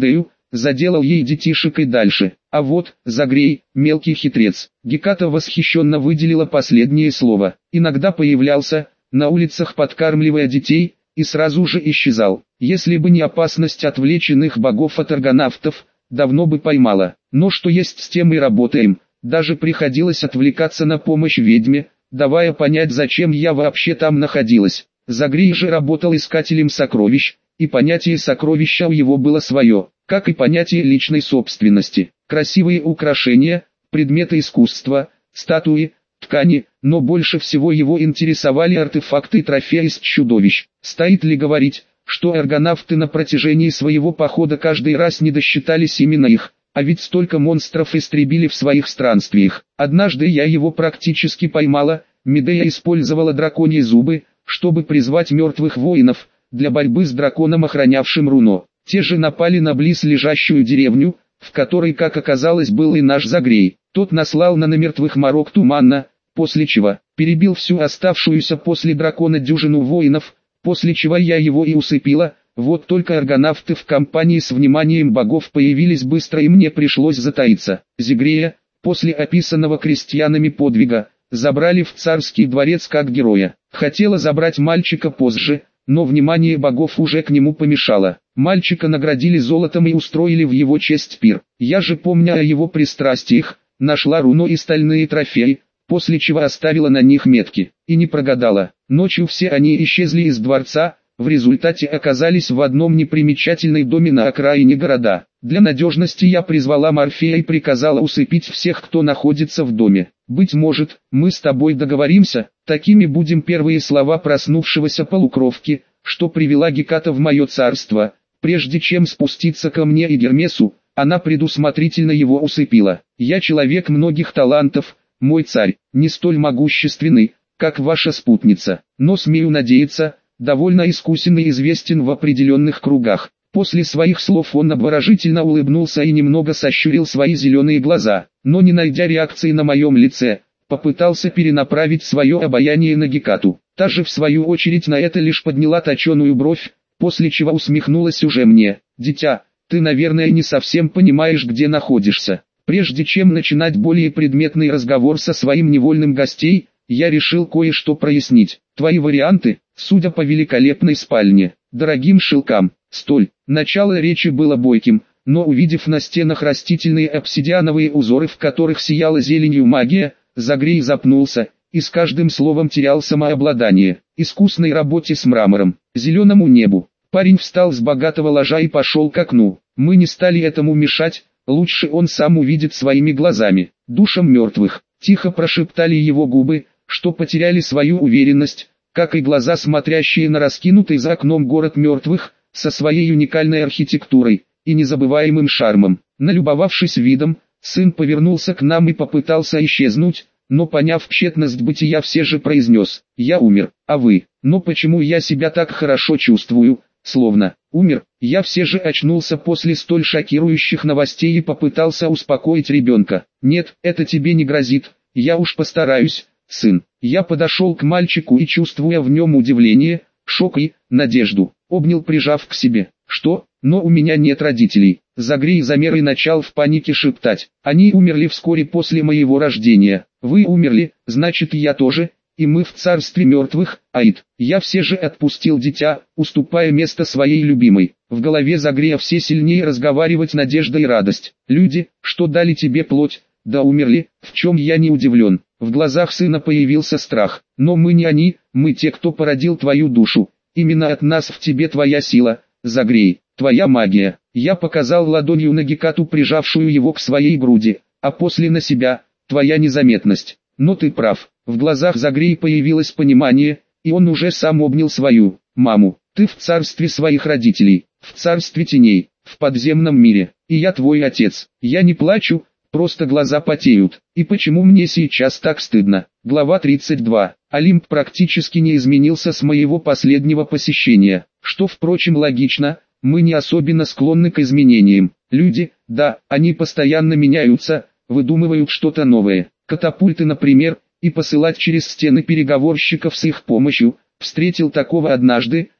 заделал ей детишек и дальше. А вот, Загрей, мелкий хитрец. Геката восхищенно выделила последнее слово. Иногда появлялся, на улицах подкармливая детей, и сразу же исчезал. Если бы не опасность отвлечь иных богов от аргонавтов, давно бы поймала. Но что есть с тем и работаем. Даже приходилось отвлекаться на помощь ведьме, давая понять, зачем я вообще там находилась. Загрей же работал искателем сокровищ, и понятие сокровища у его было свое, как и понятие личной собственности. Красивые украшения, предметы искусства, статуи, ткани, но больше всего его интересовали артефакты и трофеи из чудовищ. Стоит ли говорить, что аргонавты на протяжении своего похода каждый раз не досчитались именно их, а ведь столько монстров истребили в своих странствиях. Однажды я его практически поймала, Медея использовала драконьи зубы, чтобы призвать мертвых воинов, для борьбы с драконом, охранявшим руно. Те же напали на близлежащую деревню, в которой, как оказалось, был и наш Загрей. Тот наслал на намертвых морок тумана, после чего перебил всю оставшуюся после дракона дюжину воинов, после чего я его и усыпила. Вот только аргонавты в компании с вниманием богов появились быстро, и мне пришлось затаиться. Загрея, после описанного крестьянами подвига, забрали в царский дворец как героя. Хотела забрать мальчика позже, но внимание богов уже к нему помешало. Мальчика наградили золотом и устроили в его честь пир. Я же, помня о его пристрастиях, нашла руно и стальные трофеи, после чего оставила на них метки. И не прогадала. Ночью все они исчезли из дворца, в результате оказались в одном непримечательном доме на окраине города. Для надежности я призвала Морфея и приказала усыпить всех, кто находится в доме. «Быть может, мы с тобой договоримся?» Такими будем первые слова проснувшегося полукровки, что привела Геката в мое царство. Прежде чем спуститься ко мне и Гермесу, она предусмотрительно его усыпила. «Я человек многих талантов, мой царь, не столь могущественный, как ваша спутница, но смею надеяться, довольно искусен и известен в определенных кругах». После своих слов он обворожительно улыбнулся и немного сощурил свои зеленые глаза, но не найдя реакции на моем лице, попытался перенаправить свое обаяние на Гекату. Та же в свою очередь на это лишь подняла точеную бровь, после чего усмехнулась уже мне. «Дитя, ты, наверное, не совсем понимаешь, где находишься». Прежде чем начинать более предметный разговор со своим невольным гостей, я решил кое-что прояснить. Твои варианты, судя по великолепной спальне, дорогим шелкам, столь. Начало речи было бойким, но увидев на стенах растительные обсидиановые узоры, в которых сияла зеленью магия, Загрей запнулся, и с каждым словом терял самообладание. Искусной работе с мрамором, зеленому небу. Парень встал с богатого ложа и пошел к окну. Мы не стали этому мешать, лучше он сам увидит своими глазами. «Душам мертвых», тихо прошептали его губы, что потеряли свою уверенность, как и глаза, смотрящие на раскинутый за окном город мертвых, со своей уникальной архитектурой и незабываемым шармом. Налюбовавшись видом, сын повернулся к нам и попытался исчезнуть, но поняв тщетность бытия, все же произнес: «Я умер, а вы?» «Но почему я себя так хорошо чувствую, словно умер?» Я все же очнулся после столь шокирующих новостей и попытался успокоить ребенка. «Нет, это тебе не грозит, я уж постараюсь, сын». Я подошел к мальчику и, чувствуя в нем удивление, шок и надежду, обнял, прижав к себе. «Что? Но у меня нет родителей». Загрей замер и начал в панике шептать: «Они умерли вскоре после моего рождения». «Вы умерли, значит, и я тоже, и мы в царстве мертвых, Аид». Я все же отпустил дитя, уступая место своей любимой. В голове Загрея все сильнее разговаривать надежда и радость. «Люди, что дали тебе плоть, да умерли, в чем я не удивлен». В глазах сына появился страх. «Но мы не они, мы те, кто породил твою душу. Именно от нас в тебе твоя сила, Загрей, твоя магия». Я показал ладонью на Гекату, прижавшую его к своей груди, а после на себя: «Твоя незаметность». «Но ты прав». В глазах Загрей появилось понимание, и он уже сам обнял свою маму. «Ты в царстве своих родителей, в царстве теней, в подземном мире, и я твой отец». Я не плачу, просто глаза потеют. И почему мне сейчас так стыдно? Глава 32. Олимп практически не изменился с моего последнего посещения, что, впрочем, логично. Мы не особенно склонны к изменениям. Люди, да, они постоянно меняются, выдумывают что-то новое. Катапульты, например, и посылать через стены переговорщиков с их помощью. Встретил такого однажды,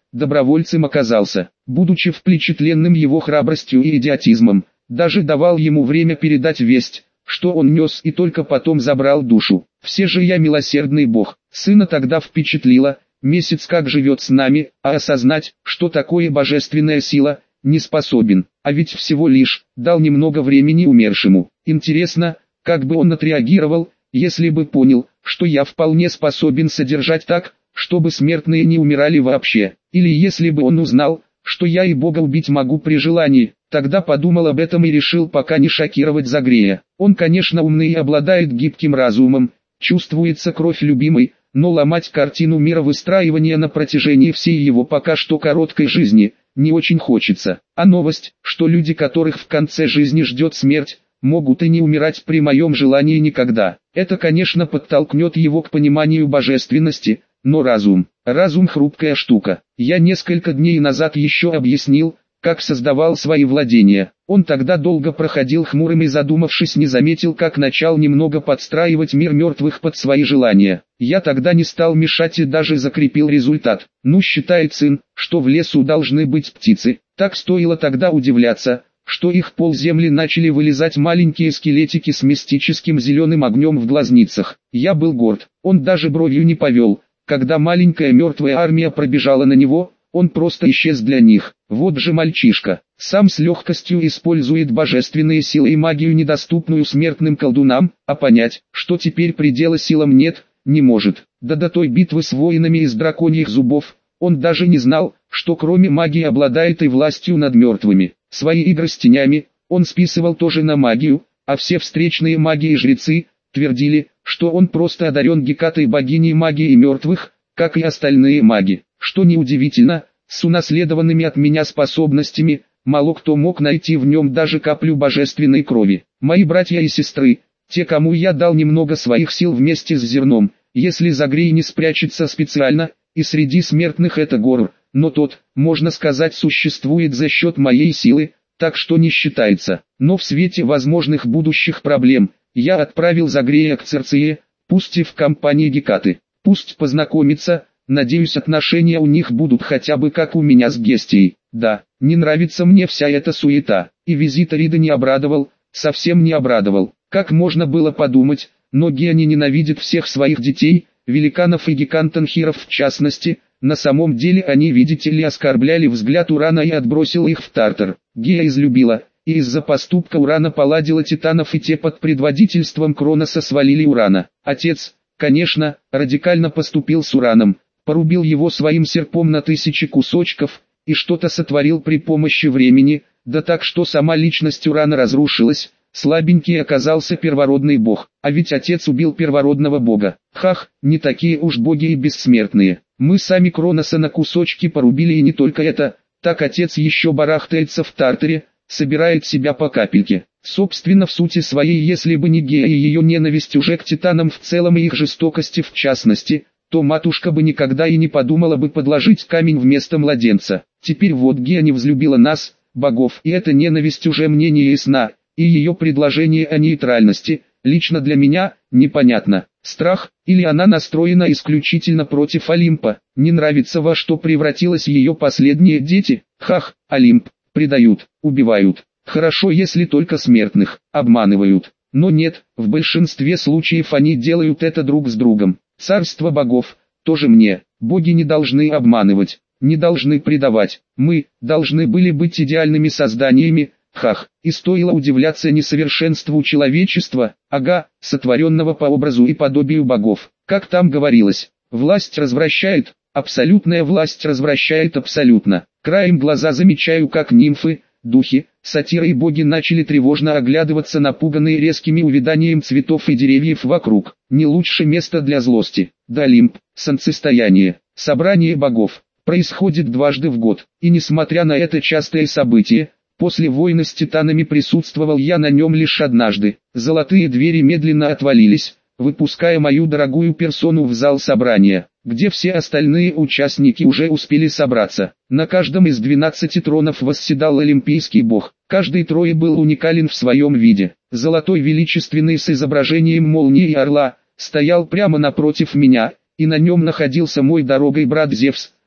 добровольцем оказался. Будучи впечатленным его храбростью и идиотизмом, даже давал ему время передать весть, что он нес, и только потом забрал душу. Все же я милосердный Бог. Сына тогда впечатлило, месяц как живет с нами, а осознать, что такое божественная сила, не способен, а ведь всего лишь дал немного времени умершему. Интересно, как бы он отреагировал, если бы понял, что я вполне способен содержать так, чтобы смертные не умирали вообще, или если бы он узнал, что я и Бога убить могу при желании. Тогда подумал об этом и решил пока не шокировать Загрея. Он, конечно, умный и обладает гибким разумом, чувствуется кровь любимой, но ломать картину мировыстраивания на протяжении всей его пока что короткой жизни не очень хочется. А новость, что люди, которых в конце жизни ждет смерть, могут и не умирать при моем желании никогда. Это, конечно, подтолкнет его к пониманию божественности, но разум хрупкая штука. Я несколько дней назад еще объяснил, как создавал свои владения. Он тогда долго проходил хмурым и, задумавшись, не заметил, как начал немного подстраивать мир мертвых под свои желания. Я тогда не стал мешать и даже закрепил результат. Ну, считает сын, что в лесу должны быть птицы. Так стоило тогда удивляться, что их полземли начали вылезать маленькие скелетики с мистическим зеленым огнем в глазницах. Я был горд, он даже бровью не повел, когда маленькая мертвая армия пробежала на него. Он просто исчез для них. Вот же мальчишка, сам с легкостью использует божественные силы и магию, недоступную смертным колдунам, а понять, что теперь предела силам нет, не может. Да до той битвы с воинами из драконьих зубов, он даже не знал, что кроме магии обладает и властью над мертвыми. Свои игры с тенями он списывал тоже на магию, а все встречные маги и жрецы твердили, что он просто одарен Гекатой, богиней магии мертвых, как и остальные маги. Что неудивительно, с унаследованными от меня способностями, мало кто мог найти в нем даже каплю божественной крови. Мои братья и сестры, те, кому я дал немного своих сил вместе с зерном, если Загрей не спрячется специально, и среди смертных это Горр, но тот, можно сказать, существует за счет моей силы, так что не считается. Но в свете возможных будущих проблем, я отправил Загрея к Церцее, пусть и в компании Гекаты, пусть познакомится. Надеюсь, отношения у них будут хотя бы как у меня с Гестией. Да, не нравится мне вся эта суета. И визит Рида не обрадовал, совсем не обрадовал. Как можно было подумать, но Геани ненавидит всех своих детей, великанов и гекантанхиров в частности. На самом деле они, видите ли, оскорбляли взгляд Урана и отбросил их в Тартар. Гея излюбила, и из-за поступка Урана поладила титанов, и те под предводительством Кроноса свалили Урана. Отец, конечно, радикально поступил с Ураном. Порубил его своим серпом на 1000 кусочков, и что-то сотворил при помощи времени, да так, что сама личность Урана разрушилась. Слабенький оказался первородный бог, а ведь отец убил первородного бога. Хах, не такие уж боги и бессмертные. Мы сами Кроноса на кусочки порубили, и не только это, так отец еще барахтается в Тартаре, собирает себя по капельке. Собственно, в сути своей, если бы не Гея и ее ненависть уже к титанам в целом и их жестокости в частности, то матушка бы никогда и не подумала бы подложить камень вместо младенца. Теперь вот Гея не возлюбила нас, богов, и эта ненависть уже мне не ясна, и ее предложение о нейтральности, лично для меня, непонятно. Страх, или она настроена исключительно против Олимпа, не нравится, во что превратились ее последние дети. Хах, Олимп, предают, убивают. Хорошо, если только смертных, обманывают. Но нет, в большинстве случаев они делают это друг с другом. Царство богов, тоже мне, боги не должны обманывать, не должны предавать, мы, должны были быть идеальными созданиями, хах, и стоило удивляться несовершенству человечества, ага, сотворенного по образу и подобию богов. Как там говорилось, власть развращает, абсолютная власть развращает абсолютно. Краем глаза замечаю, как нимфы, духи, сатиры и боги начали тревожно оглядываться, напуганные резкими увяданием цветов и деревьев вокруг. Не лучше место для злости. Да, Олимп, солнцестояние, собрание богов, происходит дважды в год. И несмотря на это частое событие, после войны с титанами присутствовал я на нем лишь однажды. Золотые двери медленно отвалились, выпуская мою дорогую персону в зал собрания, где все остальные участники уже успели собраться. На каждом из 12 тронов восседал олимпийский бог. Каждый трое был уникален в своем виде. Золотой величественный с изображением молнии и орла стоял прямо напротив меня, и на нем находился мой дорогой брат Зевс,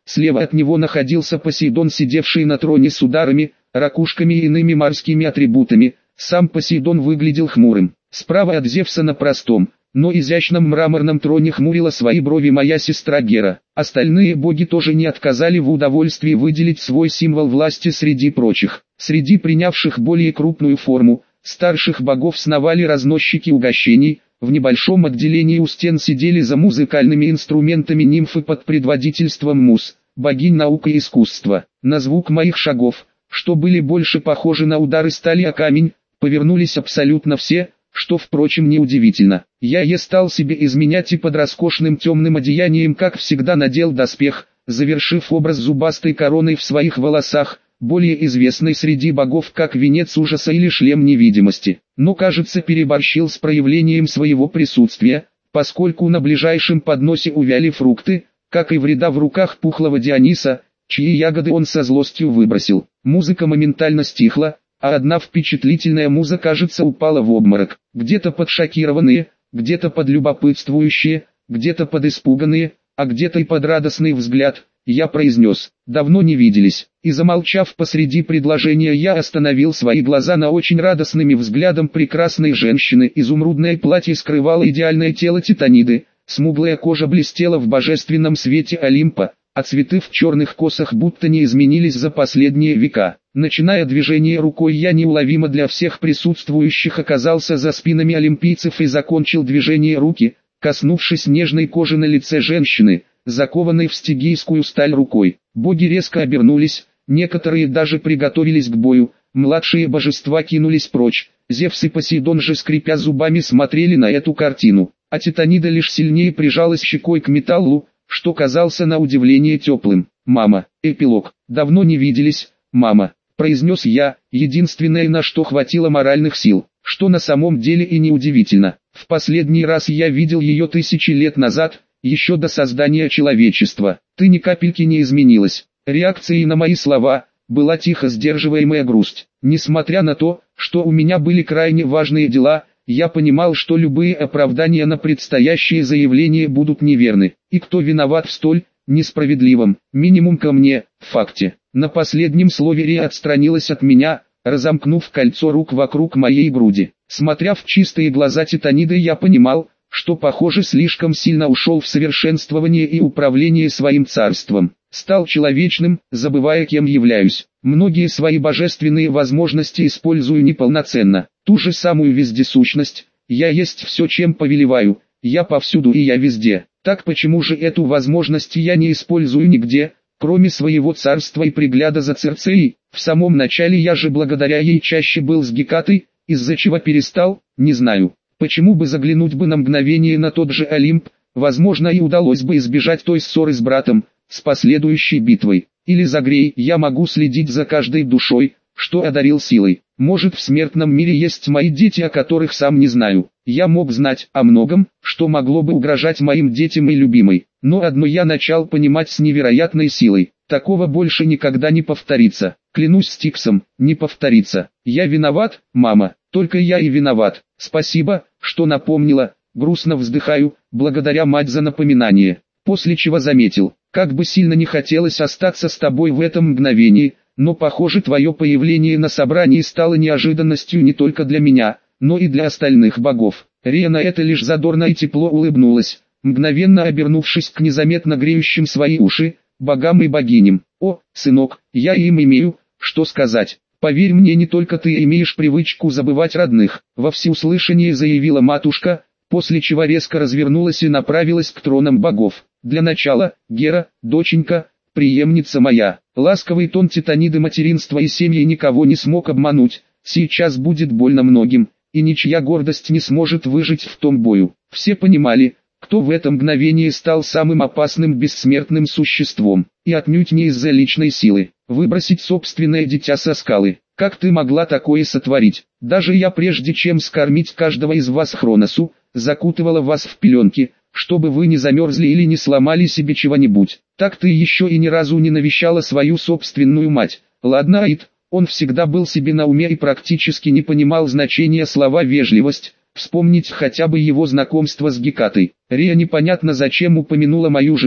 слева от него находился Посейдон, сидевший на троне с ударами, ракушками и иными морскими атрибутами. Сам Посейдон выглядел хмурым. Справа от Зевса на простом, но изящном мраморном троне хмурила свои брови моя сестра Гера. Остальные боги тоже не отказали в удовольствии выделить свой символ власти среди прочих. Среди принявших более крупную форму, старших богов сновали разносчики угощений. В небольшом отделении у стен сидели за музыкальными инструментами нимфы под предводительством муз, богинь наук и искусства. На звук моих шагов, что были больше похожи на удары стали о камень, повернулись абсолютно все, что, впрочем, неудивительно. Я стал себе изменять и под роскошным темным одеянием, как всегда, надел доспех, завершив образ зубастой короной в своих волосах, более известный среди богов как венец ужаса или шлем невидимости. Но, кажется, переборщил с проявлением своего присутствия, поскольку на ближайшем подносе увяли фрукты, как и вреда в руках пухлого Диониса, чьи ягоды он со злостью выбросил. Музыка моментально стихла, а одна впечатлительная муза, кажется, упала в обморок. Где-то под шокированные, где-то под любопытствующие, где-то под испуганные, а где-то и под радостный взгляд. Я произнес: «Давно не виделись», и, замолчав посреди предложения, я остановил свои глаза на очень радостными взглядом прекрасной женщины. Изумрудное платье скрывало идеальное тело Титаниды, смуглая кожа блестела в божественном свете Олимпа, а цветы в черных косах будто не изменились за последние века. Начиная движение рукой, я неуловимо для всех присутствующих оказался за спинами олимпийцев и закончил движение руки, коснувшись нежной кожи на лице женщины, закованной в стигийскую сталь рукой. Боги резко обернулись, некоторые даже приготовились к бою, младшие божества кинулись прочь. Зевс и Посейдон же, скрипя зубами, смотрели на эту картину, а Титанида лишь сильнее прижалась щекой к металлу, что казался на удивление теплым. «Мама». Эпилог. «Давно не виделись, мама», произнес я, единственное, на что хватило моральных сил, что на самом деле и неудивительно. В последний раз я видел ее 1000 лет назад, еще до создания человечества. Ты ни капельки не изменилась. Реакцией на мои слова была тихо сдерживаемая грусть. Несмотря на то, что у меня были крайне важные дела, я понимал, что любые оправдания на предстоящее заявление будут неверны. И кто виноват в столь несправедливом, минимум ко мне, факте. На последнем слове Рия отстранилась от меня, разомкнув кольцо рук вокруг моей груди. Смотря в чистые глаза Титаниды, я понимал, что, похоже, слишком сильно ушел в совершенствование и управление своим царством. Стал человечным, забывая, кем являюсь. Многие свои божественные возможности использую неполноценно. Ту же самую вездесущность. Я есть все, чем повелеваю. Я повсюду и я везде. Так почему же эту возможность я не использую нигде, кроме своего царства и пригляда за Цирцеей? В самом начале я же благодаря ей чаще был с Гекатой, из-за чего перестал, не знаю. Почему бы заглянуть бы на мгновение на тот же Олимп, возможно, и удалось бы избежать той ссоры с братом, с последующей битвой. Или за Грей я могу следить за каждой душой, что одарил силой. Может, в смертном мире есть мои дети, о которых сам не знаю. Я мог знать о многом, что могло бы угрожать моим детям и любимой. Но одно я начал понимать с невероятной силой. Такого больше никогда не повторится. Клянусь Стиксом, не повторится. Я виноват, мама, только я и виноват. Спасибо, что напомнила. Грустно вздыхаю, благодаря мать за напоминание. После чего заметил, как бы сильно не хотелось остаться с тобой в этом мгновении, но похоже, твое появление на собрании стало неожиданностью не только для меня, но и для остальных богов. Рия на это лишь задорно и тепло улыбнулась, мгновенно обернувшись к незаметно греющим свои уши богам и богиням. О, сынок, я им имею, что сказать. Поверь мне, не только ты имеешь привычку забывать родных, во всеуслышание заявила матушка, после чего резко развернулась и направилась к тронам богов. Для начала, Гера, доченька, преемница моя. Ласковый тон Титаниды материнства и семьи никого не смог обмануть. Сейчас будет больно многим, и ничья гордость не сможет выжить в том бою. Все понимали, кто в это мгновение стал самым опасным бессмертным существом, и отнюдь не из-за личной силы. Выбросить собственное дитя со скалы. Как ты могла такое сотворить? Даже я, прежде чем скормить каждого из вас Хроносу, закутывала вас в пеленки, чтобы вы не замерзли или не сломали себе чего-нибудь. Так ты еще и ни разу не навещала свою собственную мать. Ладно, Аид, он всегда был себе на уме и практически не понимал значения слова «вежливость». Вспомнить хотя бы его знакомство с Гекатой. Рия непонятно зачем упомянула мою жену,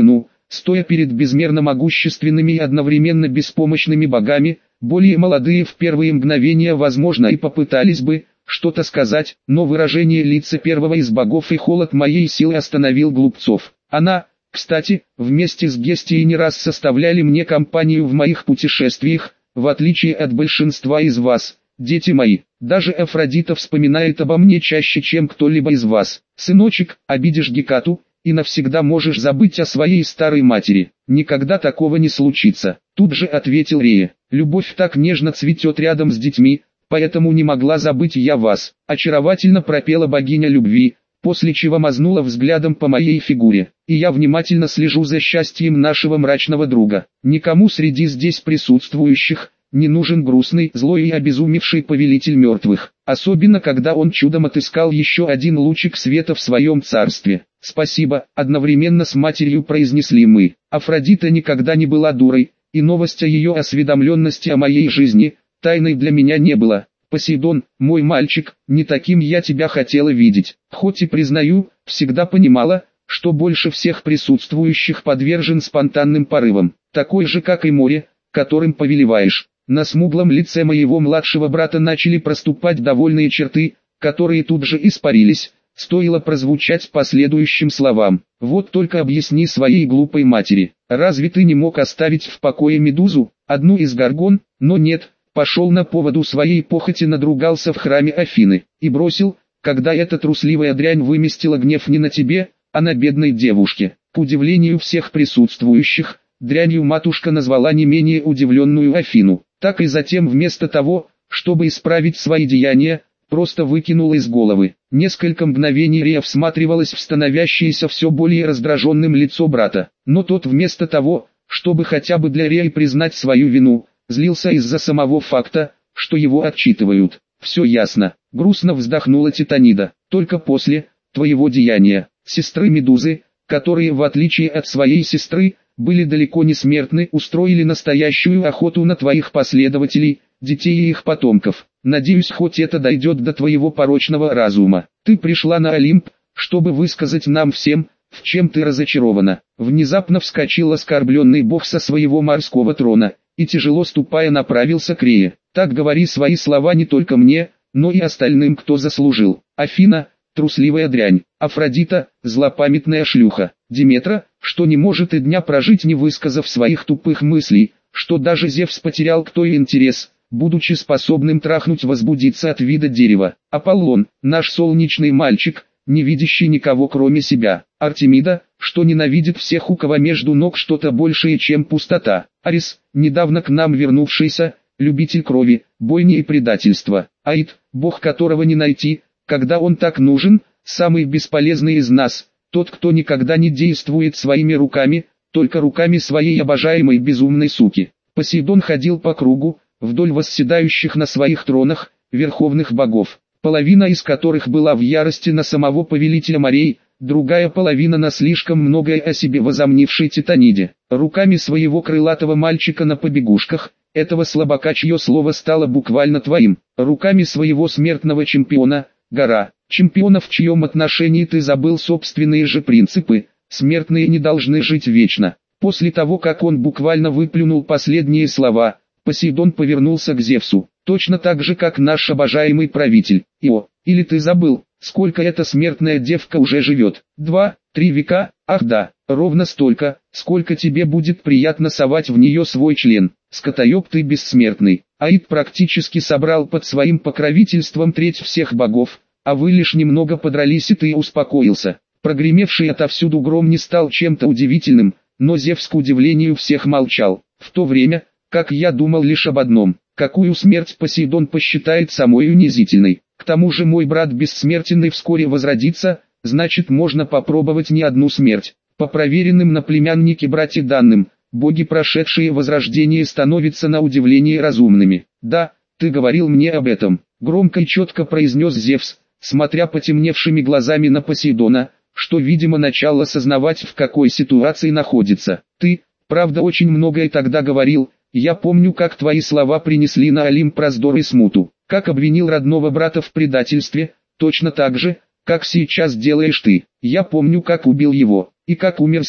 стоя перед безмерно могущественными и одновременно беспомощными богами, более молодые в первые мгновения возможно и попытались бы что-то сказать, но выражение лица первого из богов и холод моей силы остановил глупцов. Она, кстати, вместе с Гестией не раз составляли мне компанию в моих путешествиях, в отличие от большинства из вас, дети мои. Даже Афродита вспоминает обо мне чаще, чем кто-либо из вас. Сыночек, обидишь Гекату, и навсегда можешь забыть о своей старой матери. Никогда такого не случится. Тут же ответил Рея. Любовь так нежно цветет рядом с детьми, поэтому не могла забыть я вас. Очаровательно пропела богиня любви, после чего мазнула взглядом по моей фигуре. И я внимательно слежу за счастьем нашего мрачного друга. Никому среди здесь присутствующих не нужен грустный, злой и обезумевший повелитель мертвых, особенно когда он чудом отыскал еще один лучик света в своем царстве. «Спасибо», одновременно с матерью произнесли мы. Афродита никогда не была дурой, и новость о ее осведомленности о моей жизни тайной для меня не было. «Посейдон, мой мальчик, не таким я тебя хотела видеть, хоть и признаю, всегда понимала, что больше всех присутствующих подвержен спонтанным порывам, такой же как и море, которым повелеваешь». На смуглом лице моего младшего брата начали проступать довольные черты, которые тут же испарились, стоило прозвучать последующим словам. «Вот только объясни своей глупой матери, разве ты не мог оставить в покое Медузу, одну из Горгон?» Но нет, пошел на поводу своей похоти, надругался в храме Афины, и бросил, когда эта трусливая дрянь выместила гнев не на тебе, а на бедной девушке. К удивлению всех присутствующих, дрянью матушка назвала не менее удивленную Афину. Так и затем вместо того, чтобы исправить свои деяния, просто выкинула из головы. Несколько мгновений Рея всматривалась в становящееся все более раздраженным лицо брата, но тот вместо того, чтобы хотя бы для Реи признать свою вину, злился из-за самого факта, что его отчитывают. «Все ясно», — грустно вздохнула Титанида, — «только после твоего деяния, сестры Медузы, которые в отличие от своей сестры, были далеко не смертны, устроили настоящую охоту на твоих последователей, детей и их потомков. Надеюсь, хоть это дойдет до твоего порочного разума. Ты пришла на Олимп, чтобы высказать нам всем, в чем ты разочарована». Внезапно вскочил оскорбленный бог со своего морского трона, и тяжело ступая направился к Рее. «Так говори свои слова не только мне, но и остальным, кто заслужил. Афина, трусливая дрянь, Афродита, злопамятная шлюха, Диметра, что не может и дня прожить, не высказав своих тупых мыслей, что даже Зевс потерял к той интерес, будучи способным трахнуть, возбудиться от вида дерева. Аполлон, наш солнечный мальчик, не видящий никого кроме себя. Артемида, что ненавидит всех, у кого между ног что-то большее, чем пустота. Арис, недавно к нам вернувшийся, любитель крови, бойни и предательства. Аид, бог которого не найти, когда он так нужен, самый бесполезный из нас, тот, кто никогда не действует своими руками, только руками своей обожаемой безумной суки. Посейдон ходил по кругу, вдоль восседающих на своих тронах, верховных богов, половина из которых была в ярости на самого повелителя морей, другая половина на слишком многое о себе возомнившей Титаниде. Руками своего крылатого мальчика на побегушках, этого слабака, чье слово стало буквально твоим, руками своего смертного чемпиона, Гора, чемпиона, в чьем отношении ты забыл собственные же принципы, смертные не должны жить вечно. После того, как он буквально выплюнул последние слова, Посейдон повернулся к Зевсу, точно так же, как наш обожаемый правитель. Ио, или ты забыл, сколько эта смертная девка уже живет? 2-3 века? Ах да, ровно столько, сколько тебе будет приятно совать в нее свой член. Скотоеб ты бессмертный. Аид практически собрал под своим покровительством треть всех богов, а вы лишь немного подрались, и ты успокоился. Прогремевший отовсюду гром не стал чем-то удивительным, но Зевс, к удивлению всех, молчал. В то время, как я думал лишь об одном: какую смерть Посейдон посчитает самой унизительной. К тому же мой брат бессмертный вскоре возродится, значит можно попробовать не одну смерть. По проверенным на племяннике братья данным, боги, прошедшие возрождение, становятся на удивление разумными. «Да, ты говорил мне об этом», — громко и четко произнес Зевс, смотря потемневшими глазами на Посейдона, что, видимо, начал осознавать, в какой ситуации находится. «Ты, правда, очень многое тогда говорил. Я помню, как твои слова принесли на Олимп раздор и смуту, как обвинил родного брата в предательстве, точно так же, как сейчас делаешь ты. Я помню, как убил его, и как умер сам.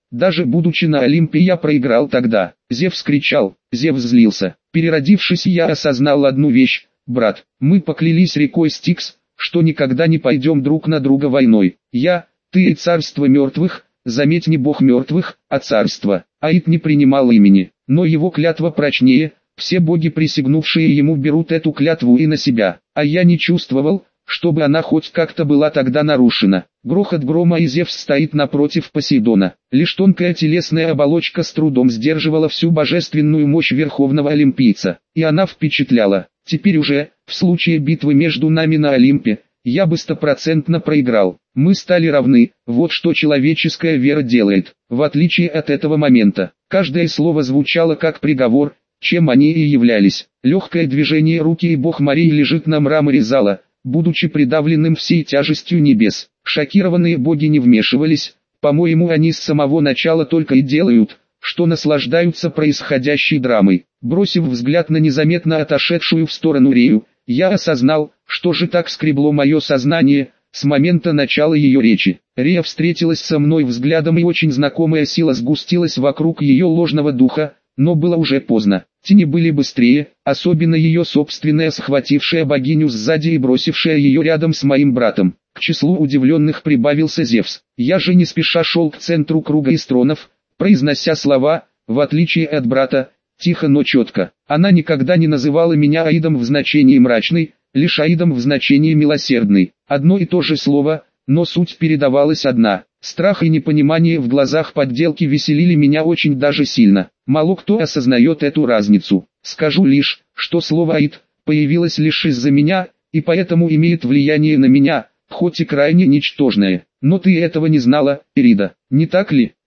Даже будучи на Олимпе я проиграл тогда. Зевс кричал, Зевс злился. Переродившись, я осознал одну вещь: брат, мы поклялись рекой Стикс, что никогда не пойдем друг на друга войной. Ты и царство мертвых, заметь, не бог мертвых, а царство. Аид не принимал имени, но его клятва прочнее, все боги, присягнувшие ему, берут эту клятву и на себя, а я не чувствовал, чтобы она хоть как-то была тогда нарушена. Грохот грома, и Зевс стоит напротив Посейдона. Лишь тонкая телесная оболочка с трудом сдерживала всю божественную мощь верховного олимпийца, и она впечатляла. Теперь уже, в случае битвы между нами на Олимпе, я бы стопроцентно проиграл. Мы стали равны, вот что человеческая вера делает. В отличие от этого момента, каждое слово звучало как приговор, чем они и являлись. Легкое движение руки, и бог морей лежит на мраморе зала, будучи придавленным всей тяжестью небес. Шокированные боги не вмешивались, по-моему, они с самого начала только и делают, что наслаждаются происходящей драмой. Бросив взгляд на незаметно отошедшую в сторону Рею, я осознал, что же так скребло мое сознание с момента начала ее речи. Рея встретилась со мной взглядом, и очень знакомая сила сгустилась вокруг ее ложного духа, но было уже поздно. Тени были быстрее, особенно ее собственная, схватившая богиню сзади и бросившая ее рядом с моим братом. К числу удивленных прибавился Зевс. Я же не спеша шел к центру круга из тронов, произнося слова, в отличие от брата, тихо, но четко. Она никогда не называла меня Аидом в значении мрачный, лишь Аидом в значении милосердный. Одно и то же слово, но суть передавалась одна. Страх и непонимание в глазах подделки веселили меня очень даже сильно. Мало кто осознает эту разницу. Скажу лишь, что слово «Аид» появилось лишь из-за меня, и поэтому имеет влияние на меня, хоть и крайне ничтожное. Но ты этого не знала, Ирида, не так ли?